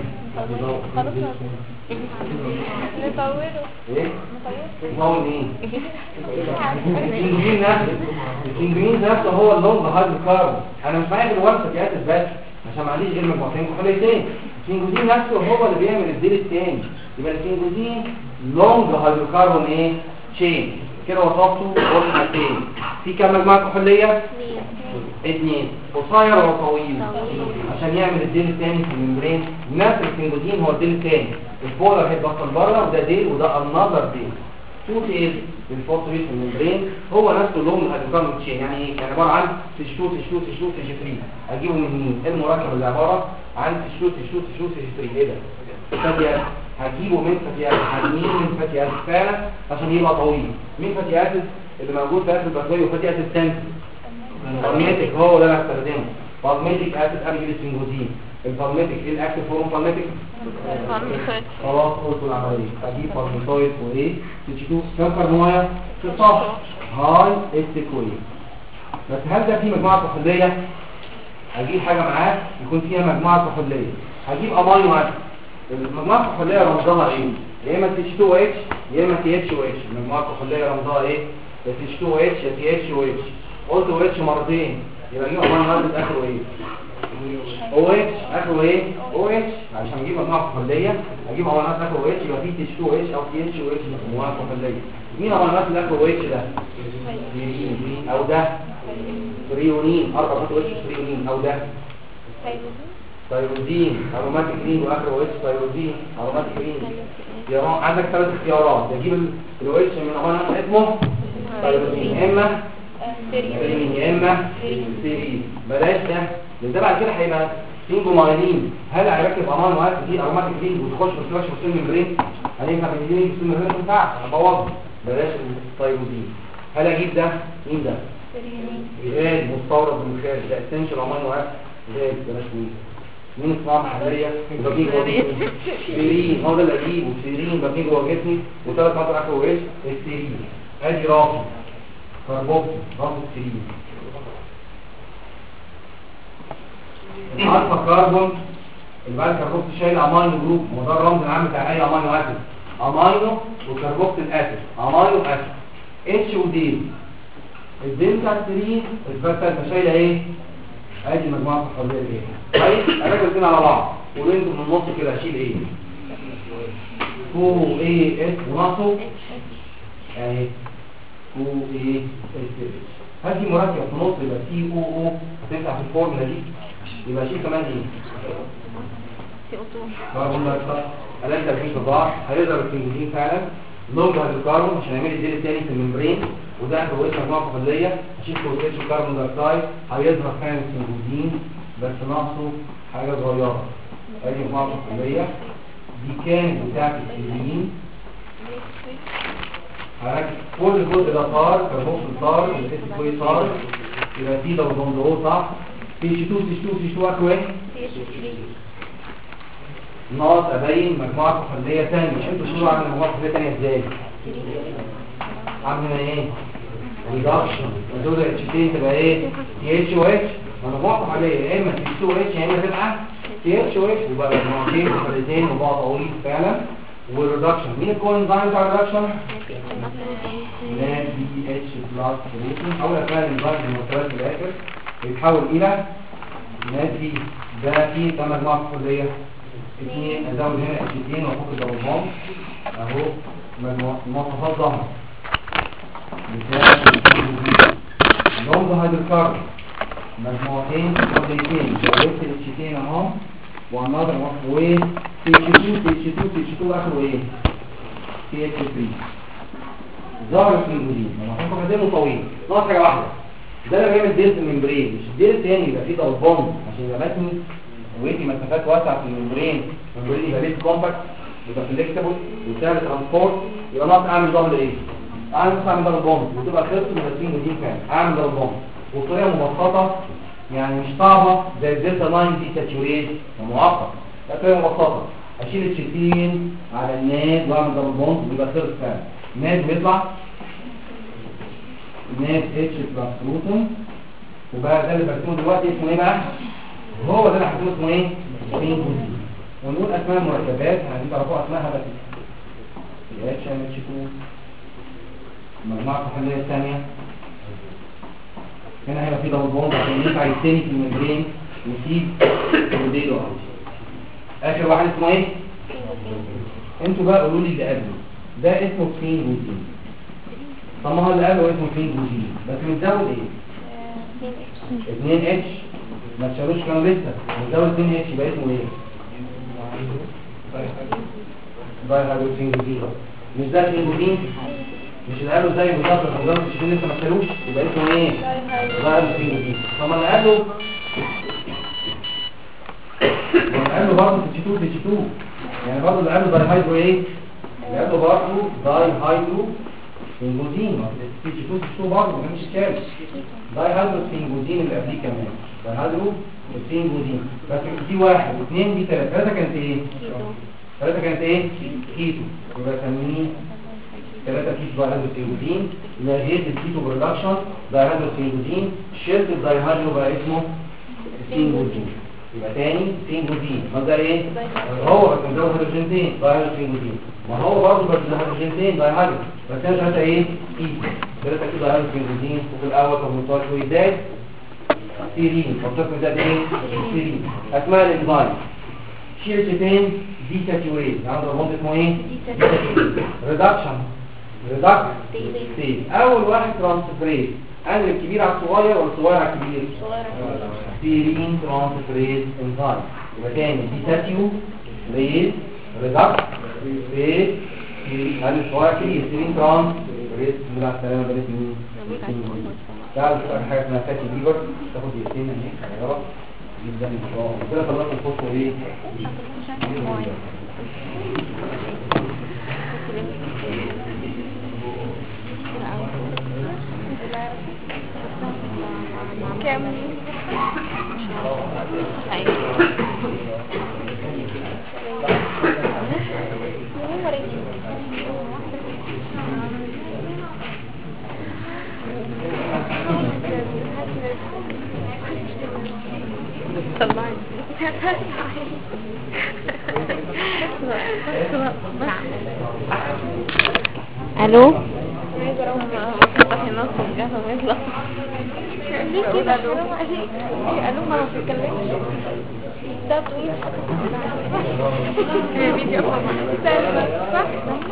نطوله ايه؟ نطول ايه؟ السنجوين نفسه، السنجوين نفسه هو اللونج هيدروكاربون. انا مش معايا بالوان فتيات بس عشان ما عنديش غير مجموعتين كحوليتين. السنجوين نفسه هو اللي بيعمل الديل الثاني. يبقى السنجوين لونج هيدروكاربون ايه؟ تشين. كده وصفته قلنا حاجتين. في كام مجموعه كحوليه؟ 2. قصير ولا طويل؟ عشان يعمل الديل الثاني في الممبرين. نفس السنجوين هو الديل الثاني. البولر هيتبطل بره وده ديل وده انذر ديل. تو ديل الفوسفوريد في الممبرين هو نفسه اللون الهيدروكاربون تشين. يعني ايه؟ يعني عباره عن تشتوت تشتوت تشتوت تشتري. اجيبه من مين؟ المركب اللي عباره عن تشتوت تشتوت تشتوت تشتري. ايه ده؟ فتيات هجيبه من فتيات حجمين من فتيات فعلا عشان يبقى طويل. مين فتيات اللي موجود في اخر البكتيريا وفتيات السنس؟ الفورميتك هو ده اللي هستخدمه. بالميتيك اسيد قبل السنجوزين. البالميتيك ايه الاكتف فورم بالميتيك؟ خلاص قلت العمليه اجيب بالميتويد وايه تشيتو كفر ميه 16 هاي استكوي. بس هل ده فيه مجموعه كحوليه؟ هجيب حاجه معاه يكون فيها مجموعه كحوليه. هجيب امينو اسيد. المجموعه الكحوليه رمزها ايه؟ يا اما TH2OH يا اما THOH. المجموعه الكحوليه رمزها ايه؟ يا TH2OH يا THOH. قلت OH مرتين يبقى نجيب امينو اسيد اخره ايه؟ OH اخره ايه؟ OH. عشان اجيب مجموعه كحوليه اجيب امينو اسيد اخره OH يبقى في TH2OH او THOH مجموعه كحوليه. مين امينو اسيد اخره OH ده؟ او ده فريونين. اربع خطوط OH فريونين. او ده تايروزين اروماتيك رينج واخر او اتش تايروزين اروماتيك رينج. عندك ثلاث اختيارات تجيب الاو اتش من هنا اسمه تايروزين اما سيرين يا اما سيرين. بلاش ده لان ده بعد كده هيبقى سينجومايلين. هل هيركب امانو اسيد دي اروماتيك رينج وتخش في الفلاش والسيل ممبرين؟ هنفهم ان دي السيل ممبرين ما ينفعش هبوظها. بلاش التايروزين. هل اجيب ده؟ مين ده؟ سيرين مستورد من الخارج. ده اسينشال امانو اسيد. بلاش مين اسمها محلية بجيب جوه جسمي سيرين. هو ده اللي اجيبه سيرين بجيب جوه جسمي وثلاث مرات اخر وايش السيرين. ادي رافض كربوكسي رافض سيرين. الالفا كربون اللي بعد الكربوكسي شايل امينو جروب. هو ده الرمز العام بتاع اي امينو اسيد. امينو وكربوكسي اسيد امينو اسيد اتش ودي. الدين بتاع السيرين الفاسده شايله ايه؟ ادي مجموعه كحوليه ايه؟ طيب اراجع الاثنين على بعض وانتوا من النص كده اشيل ايه؟ 2 اي اس وناقصه اهي 2 اي اس. هل في مركب في النص يبقى سي او او هتنفع في الفورمولا دي؟ يبقى اشيل كمان ايه؟ كربون دايوكسيد. الاقي تركيز في بعض هيظهر السنجوزين فعلا لونج هيدروكربون عشان يعمل الديل الثاني في الممبرين وده هو اسمه مجموعه كحوليه. اشيل كلوريد الكربون دايوكسيد هيظهر فعلا السنجوزين بس ناقصه حاجه صغيره. ادي مجموعه كحوليه دي كانت بتاعت السيرين. هركب كل جزء ده طار كربوكسيل طار والاسيد طار يبقى دي لو بندقه صح TH2 اكو ايه؟ ناقص ابين مجموعه كحوليه ثانيه. انتوا شنو عن مجموعه كحوليه ثانيه ازاي؟ عاملين ايه؟ ريدكشن دول اتشتين تبقى ايه؟ THOH. مجموعه كحوليه يا اما TH2OH يا اما تبقى THOH وبقى مجموعتين كحوليتين وبعض طويل فعلا. والريدكشن مين الكوانزايم بتاع الريدكشن؟ نات بي اتش بلس بروتين. اول اسمها الانزيم المركبات في الاخر بيتحول الى نات بي. ده فيه كام مجموعه كحوليه؟ اثنين. ازود هنا اتشتين واحط الدبل اهو مواصفات ظهر بتاع لونج هيدروكربون مجموعتين كحوليتين زودت الاتشتين اهو والنظر وين TH2 اخره ايه؟ TH3 ظهر السنجوزين. لما هنحط قدامه طويل ناقص حاجه واحده. ده اللي بيعمل ديلت ممبرين. مش الديل الثاني يبقى فيه دبل بوند عشان يبقى متني ويدي مسافات واسعه في الممبرين. الممبرين يبقى ليه كومباكت يبقى فليكسبل وسهل ترانسبورت. يبقى ناقص اعمل دبل ايه؟ اعمل دبل بوند وتبقى خلصت من السنجوزين كام. اعمل دبل بوند وبطريقه مبسطه يعني مش صعبه زي الدلتا 9 دي ساتوريت ومعقد. ده طريقه مبسطه. اشيل الشتين على الناد واعمل دبل بوند ويبقى خلص فعلا. ناد بيطلع ناد اتش بلس بروتون وبقى ده اللي برسمه دلوقتي اسمه ايه بقى؟ هو ده اللي هحطه اسمه ايه؟ سنجوزين. ونقول اسماء المركبات هنجيب تعرفوا اسمائها بس اتش ام اتش 2 المجموعه الكحوليه الثانيه. هنا هيبقى في دبل بوند عشان ينفع يتني في الممبرين ويسيب الديل اهو. اخر واحد اسمه ايه؟ انتوا بقى قولوا لي اللي قبله ده اسمه سنجوزين. طب ما هو اللي قبله اسمه سنجوزين بس بنزود ايه؟ 2 اتش ما تشالوش كانوا لسه بنزود 2 اتش يبقى اسمه ايه؟ داي هيدروسنجوزين. مش ده سنجوزين؟ مش اللي قبله زي بالظبط الحجرات الشيكين لسه ما تشالوش يبقى اسمه ايه؟ داي هيدروسنجوزين. طب ما اللي قبله برضه TH2 يعني برضه اللي قبله داي هيدرو ايه؟ اللي قبله برضه داي هيدرو سفنجوزين، في شيتوز شو برضه مفيش اشكال. دايهيدرو سفنجوزين اللي قبليه كمان دايهيدرو سفنجوزين. بس دي 1 و2 دي 3. 3 كانت ايه؟ 3 كانت ايه؟ كيتو. يبقى سميه 3 كيتو دايهيدرو سفنجوزين. لغيت الكيتو برودكشن دايهيدرو سفنجوزين، شلت الدايهيدرو بقى اسمه سفنجوزين. يبقى تاني سفنجوزين ما ده ايه؟ هو بس مزود هيدروجينتين دايهيدرو سفنجوزين، ما هو برضه بس هيدروجينتين دايهيدرو، بس انا 3 ايه؟ كيتو. 3 كيتو دايهيدرو سفنجوزين. وفي الاول كان منتهى شويه سيرين، فالطفل ده ايه؟ سيرين. اسماء الانزيم شيرتين دي ساتوريت، عنده بوند اسمه ايه؟ ريدكشن ستيت. اول واحد ترانسفيريز، انقل الكبير على الصغير ولا الصغير على الكبير؟ سيرين ترانسفيريز انزيم. يبقى تاني دي ساتوريت ريدكشن ستيت، انقل الصغير كبير سيرين ترانسفيريز. نرجع السلامه بقى مين؟ تعالوا نشوف حاجه اسمها فاتي ليفر، تاخد دقيقتين اهي صغيره جدا ان شاء الله. كده خلصنا الفوسفور ايه؟ الو ليه كده؟ قالوا ما بتتكلمش. ده طويل. فيديو صح؟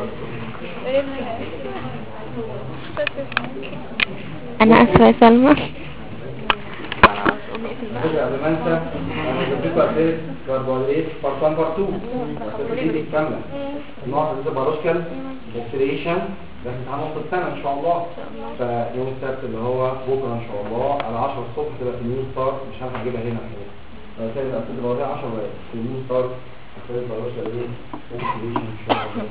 انا اسفه يا سلمى. قبل ما انسى انا بديكوا اسئله كربوهيدرات بارت 1 بارت 2 دي كامله. النقطه دي باروشكال اكسلريشن ده هنتعامل في السنه ان شاء الله. فيوم السبت اللي هو بكره ان شاء الله على 10 الصبح تبقى في النيو ستار، مش هنعرف نجيبها هنا الحقيقه. فبالتالي الاسئله اللي وراها 10 دقايق في النيو ستار اسئله باروشكال ايه اكسلريشن ان شاء الله.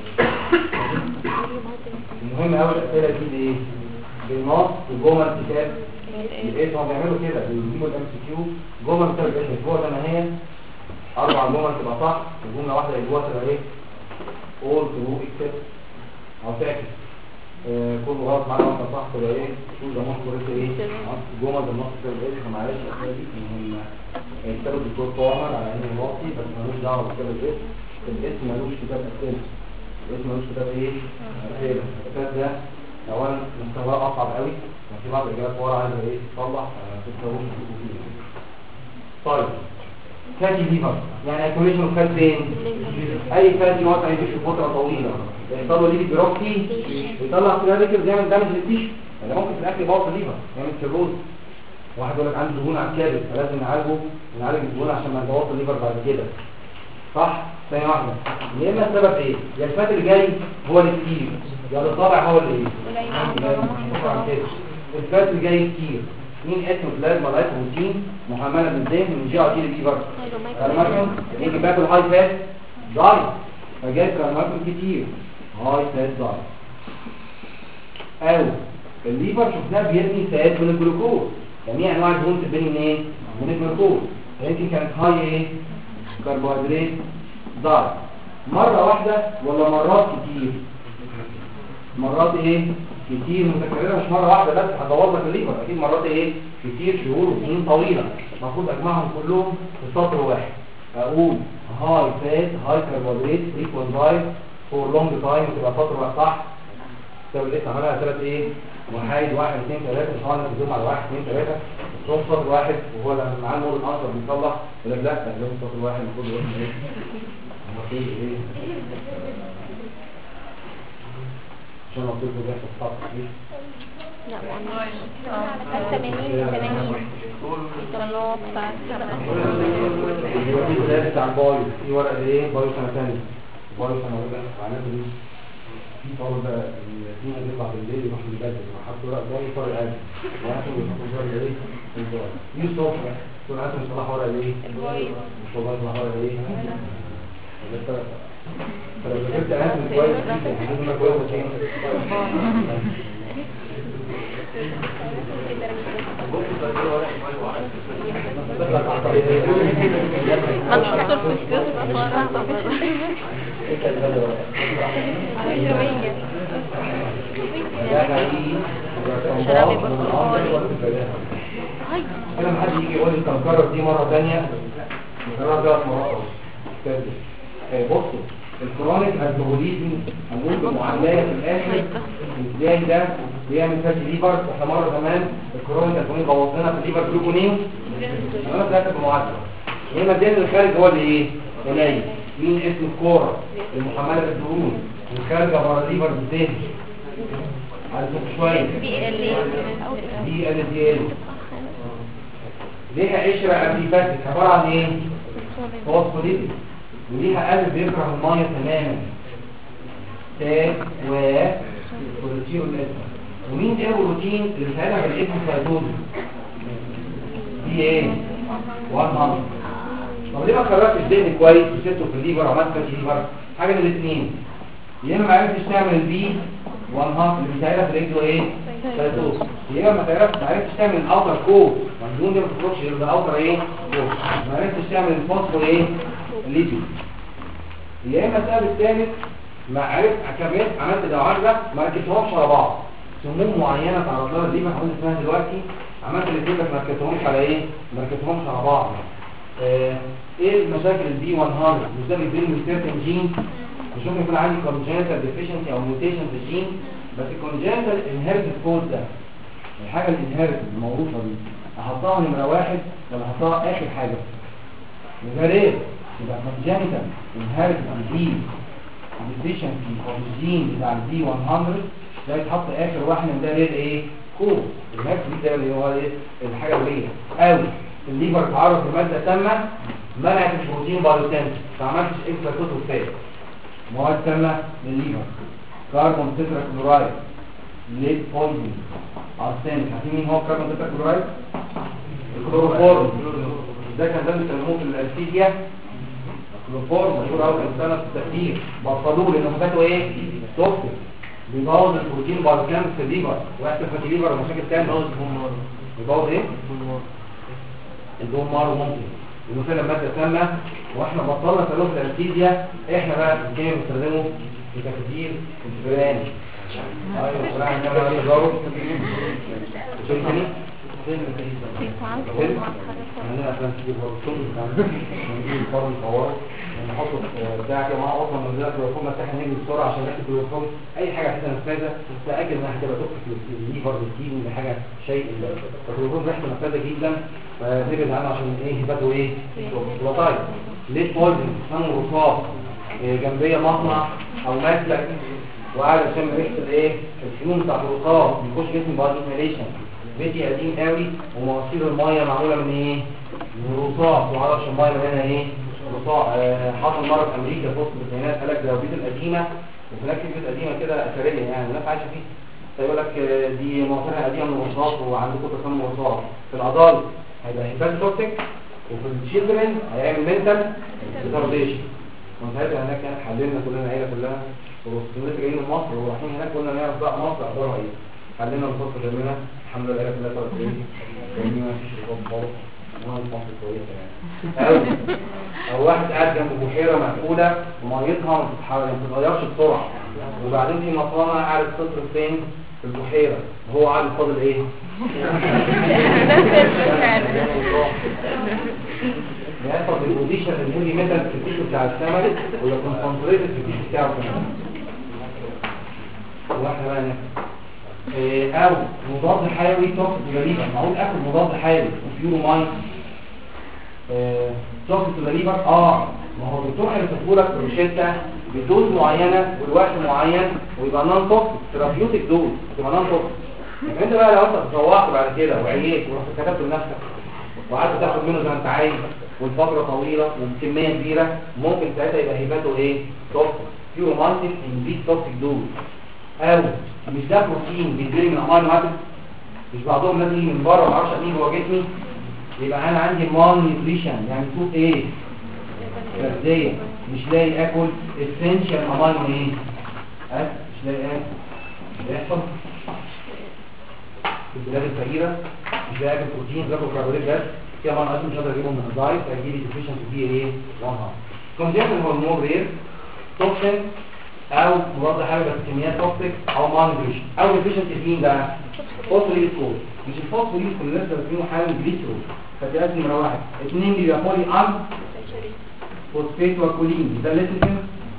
المهم قوي الاسئله دي ايه؟ بالنص وجمل كتاب. ايه هم بيعملوا كده؟ بيجيبوا الام سي كيو جمل كتاب الاسم جوه زي ما هي 4 جمل تبقى صح، وجمله واحده اللي جوه تبقى ايه؟ اول ترو اكسبت او تعكس كل غلط معانا واحده صح تبقى ايه؟ شو ده مصدر ايه؟ جمل بالنص كتاب الاسم. معلش الاسئله دي مهمه. كتاب الدكتور طاهر على انه واطي بس ملوش دعوه بكتاب الاسم. الاسم ملوش كتاب اسئله. الاسم ملوش كتاب ايه؟ اسئله. الكتاب ده اولا مستواه اصعب قوي، في بعض الاجابات ورا عايزه ايه تتصلح تتكون فيه. طيب فاتي ليفر يعني اكيوليشن فات فين؟ اي فاتي وقع يمشي في فتره طويله يحصل له ليفر بيروكسي ويطلع سيراليكل يعمل دامج للتيشو. يعني ممكن في الاكل يبوظ الليفر يعمل سيروز. واحد يقول لك عنده دهون على الكبد فلازم نعالج الدهون عشان ما يبوظ الليفر بعد كده. صح؟ ثانيه واحده. يا اما السبب ايه؟ يا الفات اللي جاي هو الكتير يا الطابع هو اللي ايه؟ الفات اللي جاي كتير. مين اسمه بلازما لايت بروتين محمله بالذهن من جي ار تي ليفر كارماكون يجي باكل هاي فات دايت فجاي كارماكون كتير هاي فات دايت. او الليفر شفناه بيبني فات من الجلوكوز. جميع انواع الدهون بتتبني منين؟ من الجلوكوز. يمكن كانت هاي ايه؟ كربوهيدرات دايت. مره واحده ولا مرات كتير؟ مرات ايه؟ كتير متكرره، مش مره واحده بس هتبوظ لك الليفر. اكيد مرات ايه؟ كتير شهور وسنين طويله. المفروض اجمعهم كلهم في سطر واحد. اقول هاي فات هاي كربوهيدرات فريكوينت دايت فور لونج تايم تبقى سطر واحد صح. تبقى لسه عملها 3 ايه؟ وحيد 1 2 3 مش هنقعد نزوم على 1 2 3 تروح سطر واحد. وهو لما معاه نور العنصر بيصلح يقول لك لا ده لازم سطر واحد المفروض يروح ايه؟ المفروض ايه؟ عشان اطلب له بيحصل خطأ ايه؟ لا والله 80 طلاب دي ثلاثة بتاع البايو. في ورقة ايه؟ بايو سنة ثانية. بايو سنة ورقة معناته دي في طالب بقى الاثنين اللي يطلع بالليل يروح يبدل وحط ورقة بايو فرق عادي وعنده يحطوا ورقة ايه؟ البايو. يوسف تقول عنده مصطلح ورقة ايه؟ البايو. مش والله مصطلح ورقة ايه؟ فلو ذاكرت اناتومي كويس هتبقى كويس فين؟ ما تحطوا في السيوس الصفارة شرابي انا ما حد يجي يقول لي انت مكرر دي مره ثانيه مكرر 3 مرات بصوا الكرونيك الكحوليزم هنقول بمعامليه في الاخر ازاي ده بيعمل فاتي ليفر. احنا مره زمان الكرونيك الكحوليزم غوصنا في الليفر جلوكونين انا ثلاثه بمعادله هنا الدين الخارج هو اللي ايه قليل مين اسم الكوره المحمله بالدهون والخارجه بره الليفر بتنزل عايزك شويه دي ال دي ال ليها قشره امفيفاتيك عباره عن ايه فوسفوليبيد وليها قلب بيكره الميه تماما تاج و بروتين الاسم ومين ايه البروتين اللي بيتعمل بالاسم سايتوز دي ايه 100. طب ليه ما قررتش الدهن كويس وسبته في الليفر وعملت فاتي ليفر؟ حاجه من الاثنين يا اما ما عرفتش تعمل البي 100 اللي بيتعمل في رجله ايه سايتوز يا اما ما عرفتش تعمل الاوتر كود والدهون دي ما تخرجش غير بالاوتر ايه كود ما عرفتش تعمل الفوسفور ايه ليبيد يا اما السبب الثالث ما عرفت كملت عملت دعوات ما ركبتهمش على بعض سموم معينه تعرض لها دي ما هقول اسمها دلوقتي عملت الاثنين بس ما ركبتهمش على ايه ما ركبتهمش على بعض. ايه المشاكل البي 100 مش ده بيبين من سيرتن جين مش ممكن يكون عندي كونجنتال ديفيشنسي او ميوتيشن في الجين بس الكونجنتال انهيرتد كود ده الحاجه الانهيرتد الموروثه دي احطها نمره 1 ولا احطها اخر حاجه من غير ايه يبقى كونجنتال انهيرتد جين ديفيشنسي او الجين بتاع البي 100 ده يتحط اخر واحد من ده ايه كود الهاكس دي ده اللي هو ايه الحاجه اللي هي قوي الليفر تعرض لماده سامه منعت البروتين بايوتنس فعملتش اكسترا توتو فات مواد سامه للليفر كربون تترا كلورايد ليد بويزن ارسنك عارفين مين هو كربون تترا كلورايد الكلوروفورم ده كان بيسموه في الانستيزيا الكلوروفورم مشهور قوي كان سنه في التخدير بطلوه لانه فاتوا ايه توكسيك بيبوظ البروتين بايوتنس في الليفر ويحصل فاتي ليفر ومشاكل ثانيه بيبوظ ايه البون مارو ممكن انه فعلا ماده سامه واحنا بطلنا تلوث الانستيزيا احنا بقى كنا بنستخدمه في تخدير الفئران ايوه طلع عندنا بقى تجارب شايفين عندنا افلام كتير برضه نجيب الفرن نصوره نحطه بتاع كده معاه اصلا من دلوقتي الكلوروفورم مساحه نجي بسرعه عشان ناخد الكلوروفورم اي حاجه حتى نفاذه تتاكد انها هتبقى توكسيك الليفر والكيمو دي حاجه شيء الكلوروفورم ريحته نفاذه جدا فنبعد عنه عشان ايه هباته ايه وطايب ليه بويزن اسمه رصاص جنبيه مصنع او مسلك وقاعد اشم ريحه الايه الفيوم بتاع الرصاص بيخش جسمي بعد انهيليشن بيتي قديم قوي ومواسير الميه معموله من ايه من رصاص ومعرفش الميه منها ايه رصاص حصل مره في امريكا في وسط البيانات قال لك ده البيوت القديمه وفي هناك بيوت قديمه كده اثريه يعني الناس عايشه فيها فيقول لك دي مواسيرها قديمه من الرصاص وعندكم تسمم رصاص في العضال هيبقى هيبات توكسيك وفي الشيلدرن هيعمل منتال ريتارديشن وساعتها هناك يعني حللنا كلنا العيله كلها ولسه جايين من مصر ورايحين هناك قلنا نعرف بقى مصر اخبارها ايه حللنا الرصاص جنبنا الحمد لله العيله كلها طلعت ايه يعني ما فيش رصاص خالص مصر كويسه يعني او واحد قاعد جنب بحيره مقفوله وميتها ما بتتغيرش بسرعه وبعدين في مصانع قاعد تصرف فين في البحيره وهو قاعد فاضل ايه بيحصل بالبوزيشن المولي ميتال في التيشو بتاع السمك ولا كونسنتريتد في التيشو بتاعه كمان واحنا بقى او مضاد حيوي توكسيك غريبا معقول اخد مضاد حيوي وفيوروماين توكسيك غريبا ما هو الدكتور هيكتبه لك بروشيتا بدوز معينه والوقت معين ويبقى نون توكسيك ثيرابيوتيك دوز تبقى نون توكسيك انت بقى لو انت اتطوعت بعد كده وعييت ورحت كتبت لنفسك وقعدت تاخد منه زي ما انت عايز والفتره طويله وبكميه كبيره ممكن ساعتها يبقى هيباته ايه توكسيك فيورومانتيك انبيت توكسيك دوز او مش ده بروتين بيجري من امينو اسيد مش بعضهم لازم يجي من بره ما اعرفش مين جوه جسمي يبقى انا عندي مان نيوتريشن يعني صوت ايه غذائيه مش لاقي اكل اسينشال امينو ايه مش لاقي اكل بيحصل في البلاد الفقيره مش لاقي اكل بروتين باكل كربوهيدرات بس في امينو اسيد مش قادر اجيبهم من الدايت فيجي لي ديفيشنسي فيه ايه وانها كونجنتال هرمون رير توكسين او مضاد حيوي بس كميات توكسيك او مالنيوتريشن او ديفيشنسي فين بقى فوسفوريس كود مش الفوسفوريس اللي لسه بنسميه حيوي جليسرول فتلاقي نمره 1 2 بيبقى بولي ان فوسفات وكولين ده اللي اسمه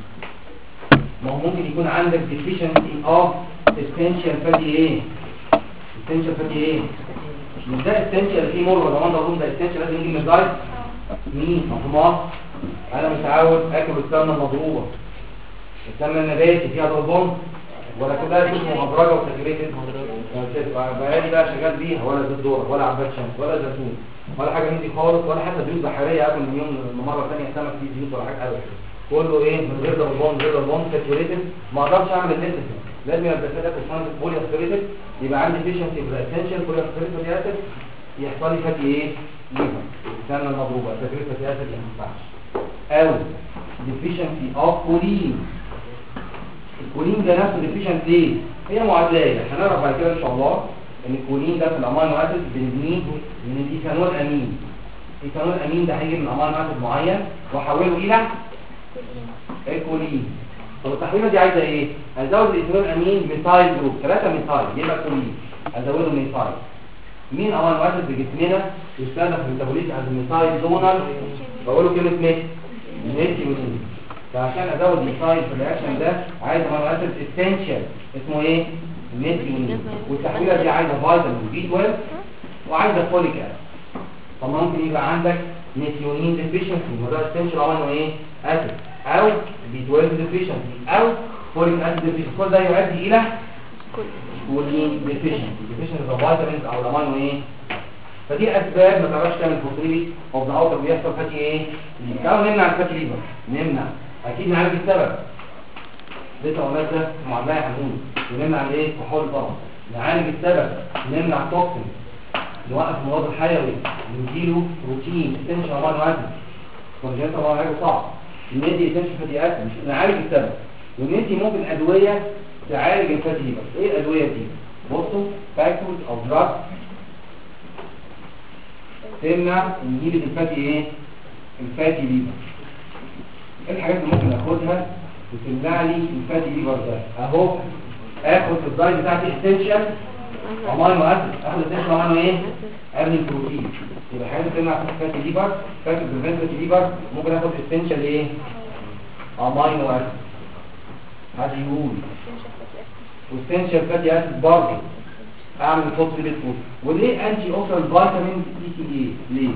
ما هو ممكن يكون عندك ديفيشنسي اوف اسينشال فاتي ايه اسينشال فاتي ايه مش ده اسينشال فيه مور ولا ما اظن ده اسينشال لازم يجي من الدايت مين مفهوم انا متعود اكل السمنه المضروبه السمنه النباتي فيها ضربون ولا كلها اسمه مبرجه وسكريتد بقالي بقى شغال بيها ولا زيت ذره ولا عباد شمس ولا زيتون ولا حاجه من دي خالص ولا حتى زيوت بحريه اكل من يوم مره ثانيه سمك فيه زيوت ولا حاجه ابدا كله ايه من غير ضربون ساتوريتد ما اقدرش اعمل النسبه لازم ابقى كده في بولي اسبريتد يبقى عندي ديفيشنسي في الاسينشال بولي اسبريتد يحصل لي فاتي ايه ليفر السمنه المضروبه ساتوريتد فاتي اسيد ما ينفعش او ديفيشنسي اوف كولين الكولين ده نفسه ديفيشنت ليه؟ هي معادلة هنعرف بعد كده ان شاء الله ان الكولين ده في الامينو اسيد بنبنيه من الايثانول امين الايثانول امين ده هيجي من امينو اسيد معين واحوله الى الكولين طب التحويله دي عايزه ايه؟ هزود الايثانول امين ميثايل جروب 3 ميثايل يبقى كولين هزوده ميثايل مين امينو اسيد بجسمنا يستخدم في الميتابوليزم از ميثايل دونر بقول له كلمه ميثيونين فعشان ازود الميثايل في الرياكشن ده عايز امينو اسيد اسينشال اسمه ايه ميثيونين والتحويله دي عايزه فيتامين بي 12 وعايزه فوليك اسيد طب ممكن يبقى عندك ميثيونين ديفيشنسي وده اسينشال امينو ايه اسيد او بي 12 ديفيشنسي او فوليك اسيد ديفيشنسي كل ده يؤدي الى كولين ديفيشنسي فيتامينز او الامينو ايه فدي اسباب ما تعرفش تعمل فوسفوريلي اوف ذا اوتر بيحصل فاتي ايه لو نمنع الفاتي ليفر نمنع اكيد نعالج السبب لسه قلنا ده معادله هنقول ونمنع الايه كحول طبعا نعالج السبب نمنع التوكسين نوقف المضاد الحيوي نديله بروتين اسينشال امينو اسيد كونجنتال طبعا حاجه صعب ندي اسينشال فاتي اسيد مش نعالج السبب وندي ممكن ادويه تعالج الفاتي ليفر ايه الادويه دي بصوا فاكتورز او دراج تمنع نجيب الفاتي ايه الفاتي ليفر ايه الحاجات اللي ممكن اخدها وتمنع لي الفاتي ليفر ده اهو اخد في الدايت بتاعتي اسينشال امينو اسيد اخد اسينشال امينو ايه ابني البروتين يبقى حاجه تمنع الفاتي ليفر فاكر الفاتي ليفر ممكن اخد اسينشال ايه امينو اسيد هذا يقول والاسينشال فاتي اسيد برضه اعمل فوسفوريد فود وليه انتي اوصل فيتامين دي سي ايه ليه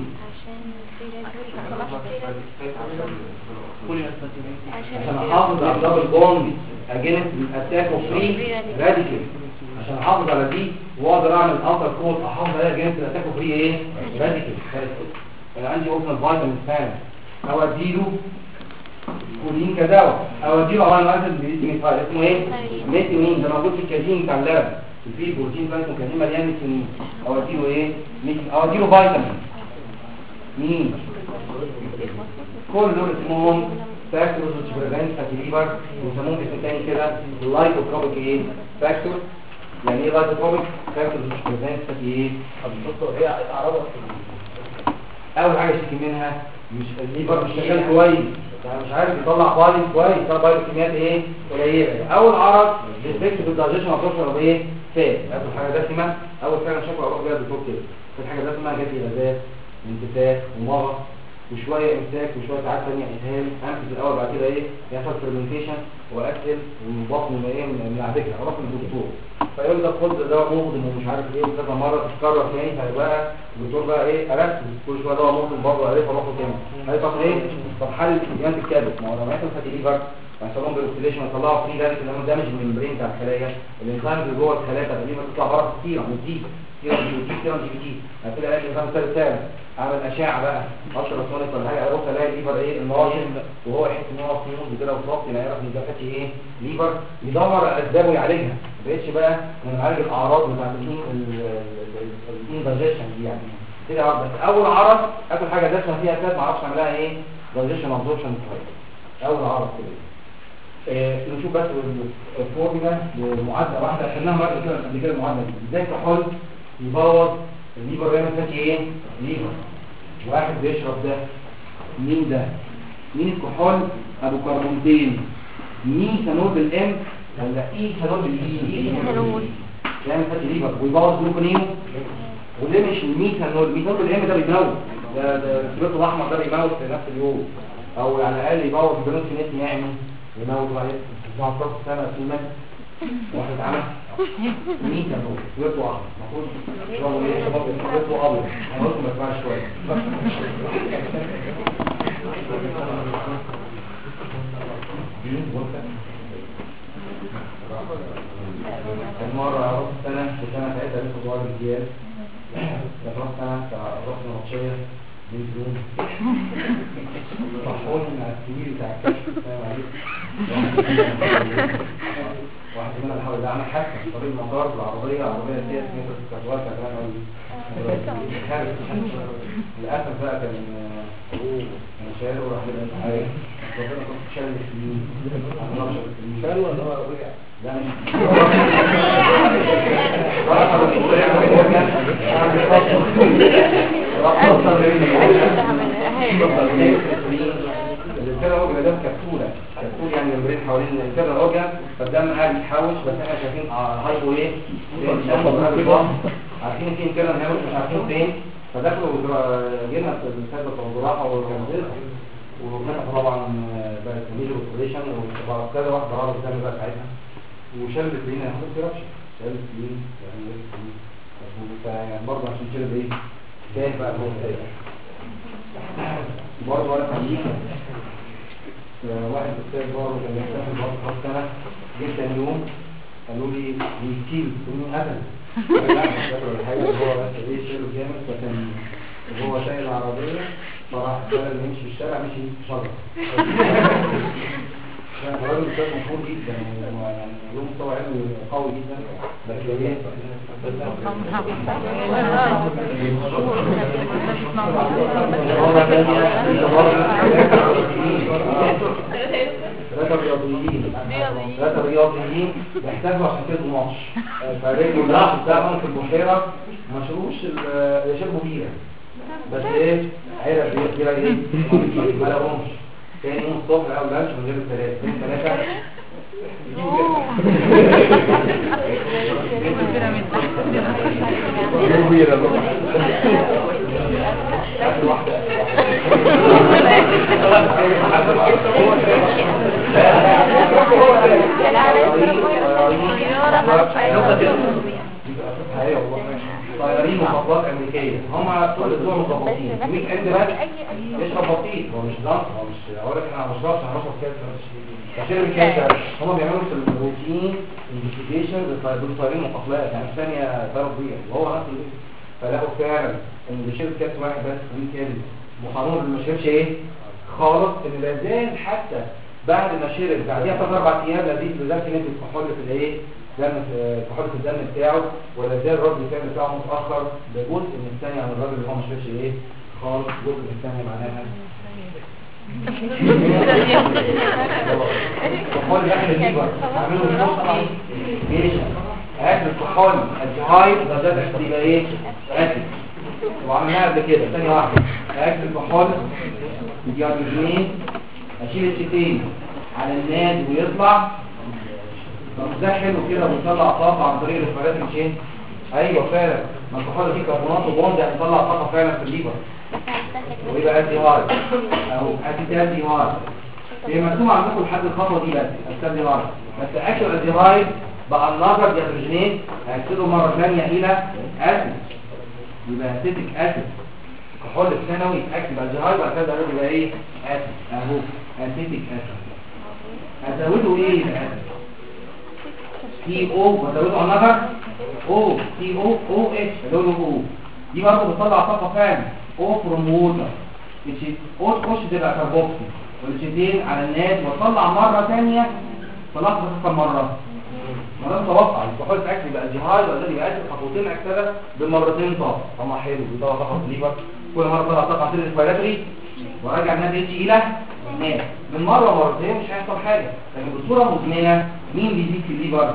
عشان احافظ على الدبل بوند اجينست الاتاك اوف فري راديكال عشان احافظ على دي واقدر اعمل التر كود احافظ عليها اجينست الاتاك اوف فري ايه راديكال عندي اوصل فيتامين فعلا او اديله كولين كدواء او اديله امينو اسيد اسمه ايه ميثيونين ده موجود في الكازين بتاع اللاب في بروتين فايتامين كان مليان ميثيونين او اديله ايه او اديله فيتامين مين كل دول اسمهم فاكتورز بريفنت فاتي ليفر ويسموهم اسم تاني كده لايكوتروبيك ايه فاكتور يعني ايه لايكوتروبيك فاكتورز بريفنت فاتي ايه هي اعراضها اول حاجه اشتكي منها مش الليفر مش شغال كويس يعني مش عارف يطلع بايل كويس يطلع بايل كميات ايه قليله اول عرض ديفكت في الدايجيشن هتوصل بايه فات اول حاجه دسمه اول حاجه شكوى اروح بيها الدكتور كده الحاجه دسمه جات لي غازات انتفاخ ومرض وشويه امساك وشويه ساعات ثانيه اسهال انفذ الاول بعد كده ايه يحصل فيرمنتيشن واكل والبطن من على فكره اروح للدكتور فيقول لي ده خد دواء مهضم ومش عارف ايه وكذا مره تتكرر تاني فيبقى الدكتور بقى ايه اركز كل شويه دواء مهضم برضه اروح تاني هيبقى ايه طب حل الكيان الكبد ما هو لما يحصل فاتي ليفر هيحصل لهم بالوكسيليشن يطلعوا فري راديكال لما دامج من الممبرين بتاع الخلايا الانزيم اللي جوه الخلايا بتاع الليفر تطلع بره كتير وتزيد كتير هتلاقي الانزيم الثالث تاني اعمل اشعه بقى 10 سنوات ولا حاجه اروح الاقي الليفر ايه الناجم وهو يحس ان هو فيوز كده وصوت يبقى يعرف ان ده فاتي ايه ليفر يدور على اسبابه ويعالجها ما بقتش بقى نعالج الاعراض بتاعت الانفاجيشن دي يعني كده بس اول عرض اكل حاجه دسمه فيها فات ما اعرفش اعملها ايه دايجيشن ابزوربشن كويس او العرض كده. نشوف بس الفورمولا لمعادله واحده خدناها مره قبل كده. المعادله دي ازاي كحول يبوظ الليفر ويعمل فاتي ايه؟ ليفر. واحد بيشرب ده، مين ده؟ مين الكحول؟ ابو كربونتين. ميثانول بالام ولا ايثانول بالاي؟ ايثانول. يعمل فاتي ليفر ويبوظ جلوكونيمو. وليه مش الميثانول؟ الميثانول بالام ده بيموت، ده السبيرتو الاحمر ده بيموت في نفس اليوم، او على الاقل يبوظ البنوكسينات يعني يموت بقى اسمها فرصه سنه في المد واحد عمل ميثانول سبيرتو احمر. المفروض شربوا ايه؟ شباب سبيرتو ابيض. انا قلت ما اسمعش شويه. المرة عرفت سنة وسنة ساعتها لسه صغير بالجيال عرفت سنة عرفت نبطشية من فلون صحوني مع السبيل بتاع الكشف فاهم عليك. واحد منها بحاول عمل حادثة في طريق المطار بالعربية، عربية سيئة متر في الكهوات كمان خارج للأسف بقى كان شايله وراح للأسعاد ربنا كنت شايل السنين شايله ولا هو ربيع؟ لا مش الكلى الرجل ده كبسولة يعني يمرين حوالين الكلى الرجل فالدم قاعد يتحوش. بس احنا شايفين هايبو ايه؟ عارفين فين كده نهاوش مش عارفين فين. فدخلوا جينا في السادة الجراحة وكانوا وفتحوا طبعا بقى الميجر اوبريشن وبقى كذا واحد ضرر الدم بقى ساعتها وشلت لينا هناك ربشه شلت لين يعني يعني برضه عشان شلت ايه؟ كان بقى برضه وانا في امريكا واحد استاذ برضه كان بيحتفل برضه خلاص سنه جيت ثاني يوم قالوا لي بيكيل مين قتل؟ الحاجه اللي هو بس ايه شيله جامد فكان هو شايل العربيه فراح بدل ما يمشي في الشارع مشي في شجره. الراجل كان مشهور جدا يعني له مستوى علمي قوي جدا بس ايه ثلاثة رياضيين بيحتاجوا عشان كده ماتش فريقوا الراس بتاعهم في البحيرة ما شربوش يشربوا بيها بس ايه عيرة بيها ايه ما لقوهمش تاني يوم الصبح او لانش من غير الثلاثة طيارين ومطبات امريكيه هم طول الاسبوع مظبطين ويك اند بس يشرب بطيء هو مش ضغط هو مش هقول لك انا ما بشربش انا بشرب كده عشان الكده هم بيعملوا في الروتين انفستيجيشن بالطيارين وقفلات يعني ثانيه ضرب بيها وهو نفس اللي فلاقوا فعلا ان بيشرب كاس واحد بس ويك اند وقانون اللي ما شربش ايه خالص ان لازال حتى بعد ما شرب بعديها 3-4 ايام لازال نسبه كحول في الايه كحول في الدم بتاعه ولا زال الرد الفعل بتاعه متاخر ده جزء من الثانيه عن الراجل اللي هو ما شربش ايه خالص جزء من الثانيه معناها كحول داخل الليفر عملوا النقطه ايش اكل الكحول الجهايد ده يبقى ايه اكل وعملناها قبل كده ثانيه واحده اكل الكحول ديالوجين اشيل الشتين على الناد ويطلع ده حلو كده ويطلع طاقه عن طريق الريسبيراتوري تشين ايوه فعلا ما الكحول فيه كربونات وبوند هيطلع طاقه فعلا في الليفر ويبقى ادي هاي او ادي هاي هي مكتوب عندكم لحد الخطوه دي بس ادي هاي بس اكل ادي هاي بقى النظر ديالوجين هيكتبوا مره ثانيه الى اسيد يبقى اسيتيك اسيد كحول الثانوي اكتب ادي هاي بعد كده يبقى ايه اسيد اهو اسيتيك اسيد هتزودوا ايه الاسيد سي او وزودوا على النظر او سي او او اتش لونه او دي برضه بتطلع طاقه فعلا او فروم ووتر او تخش تبقى كربوكسي والشتين على الناس وتطلع مره ثانيه طلعت كم مره توقع الكحول في اكل يبقى الجهاز ولا يبقى اكل خطوتين اكتبها بمرتين طاقه طبعا حلو بيطلع طاقه في الليفر كل مره طلع طاقه في الريسبيراتوري وراجع الناس الى ناس من مرة مرتين مش هيحصل حاجة، لكن بصورة مزمنة مين بيزيد في الليفر؟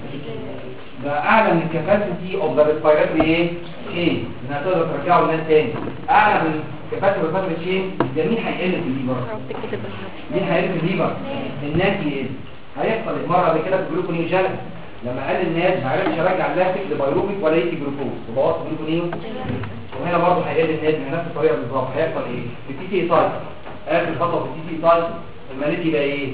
ده اعلى من الكاباسيتي اوف ذا ريسبيراتوري ايه؟ تشين، انها تقدر ترجعه للناس تاني. اعلى من الكاباسيتي اوف ذا تشين، ده مين هيقل في الليفر؟ مين هيقل في الليفر؟ الناس يقل. هيحصل المرة قبل كده في الجلوكونيوجينيس لما قال الناس ما عرفش يرجع اللاكتيك لبيروبيك ولا يدي جلوكوز وبوظ الجلوكونيو. وهنا برضه هيقل الناس بنفس الطريقه بالظبط. هيحصل ايه؟ في التي تي سايت اخر خطوه في التي تي سايت الماليتي يبقى ايه؟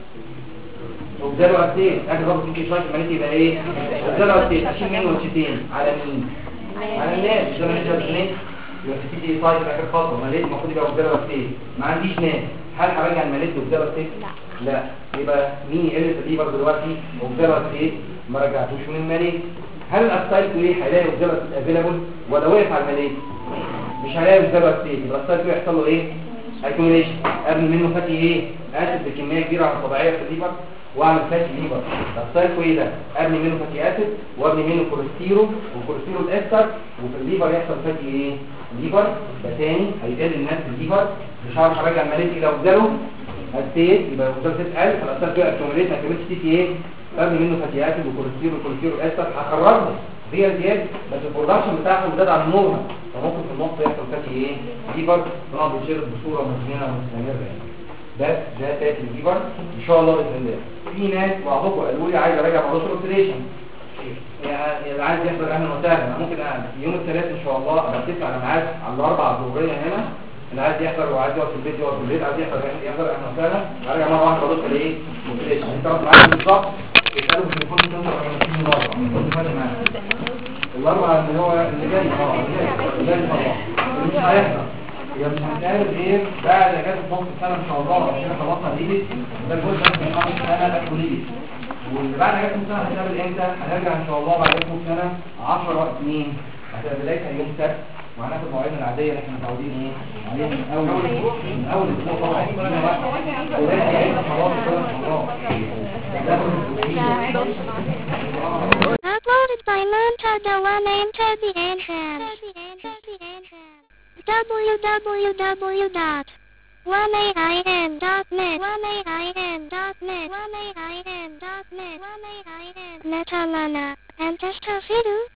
اوبزالو ارتين. اخر خطوه في التي تي سايت الماليتي يبقى ايه؟ اوبزالو ارتين. اشيل منه وشتين على مين؟ على الناس. ده ماليتي ارتين يبقى في التي تي سايت اخر خطوه الماليتي المفروض يبقى اوبزالو ارتين. ما عنديش ناس، هل هرجع الماليتي اوبزالو ارتين؟ لا. يبقى مين يقل في الليفر دلوقتي؟ اوبزالو ارتين ما رجعتوش من الماليتي. هل الاسايل ايه هيلاقي اوبزالو افيلابل ولا وقف على الماليتي؟ مش هلاقي اوبزالو ارتين. يبقى الاسايل يحصل له ايه؟ اكيوميليشن. ابني منه فاتي ايه؟ اسيد بكميه كبيره على الطبيعيه في الليفر واعمل فاتي ليفر. الاسايل ايه ده؟ ابني منه فاتي اسيد وابني منه كوليسترول والكوليسترول استر وفي الليفر يحصل فاتي ايه؟ ليفر. ده تاني هيقل الناس في الليفر. مش هعرف ارجع الماليتي الى اوبزالو ارتين. يبقى اوبزالو 6000 فالاسايل فيه اكيوميليشن تي ايه؟ ابني منه فاتي اسيد وكوليسترول استر هخرجهم هي زيادة بس البرودكشن بتاعهم زاد عن النورمال فممكن في النص يحصل فاتي ايه؟ ليفر طبعا بيتشرب بصوره مزمنه ومستمره يعني. بس ده فاتي الليفر ان شاء الله باذن الله. في ناس بعضكم قالوا لي عايز اراجع موضوع الاوكسيديشن يعني اللي عايز يحضر اهلا وسهلا. ممكن يوم الثلاث ان شاء الله ابقى اتفق على ميعاد على الاربعاء الظهريه هنا. اللي عايز يحضر وعايز يقعد في البيت يقعد في البيت، عايز يحضر اهلا وسهلا. هرجع مره واحده موضوع الايه؟ الاوكسيديشن. انت رحت معايا بالظبط يسالوا في التليفون 25 مره كنت فاهم معاك الاربعه اللي هو اللي جاي اللي جاي طبعا مش هيحصل. يا مش هنتقابل غير بعد اجازه نص السنه ان شاء الله. احنا خلصنا الليلة ده الجزء من خمس سنه ده كليه. واللي بعد اجازه السنه هنتقابل امتى؟ هنرجع ان شاء الله بعد اجازه السنه 10 وقت مين؟ هتبقى بدايتها يوم السبت وهناخد مواعيدنا العاديه اللي احنا متعودين ايه عليها من اول اسبوع طبعا. Uploaded by Monta Dewan into the entrance. www.1aim.net Netalana and Testafidu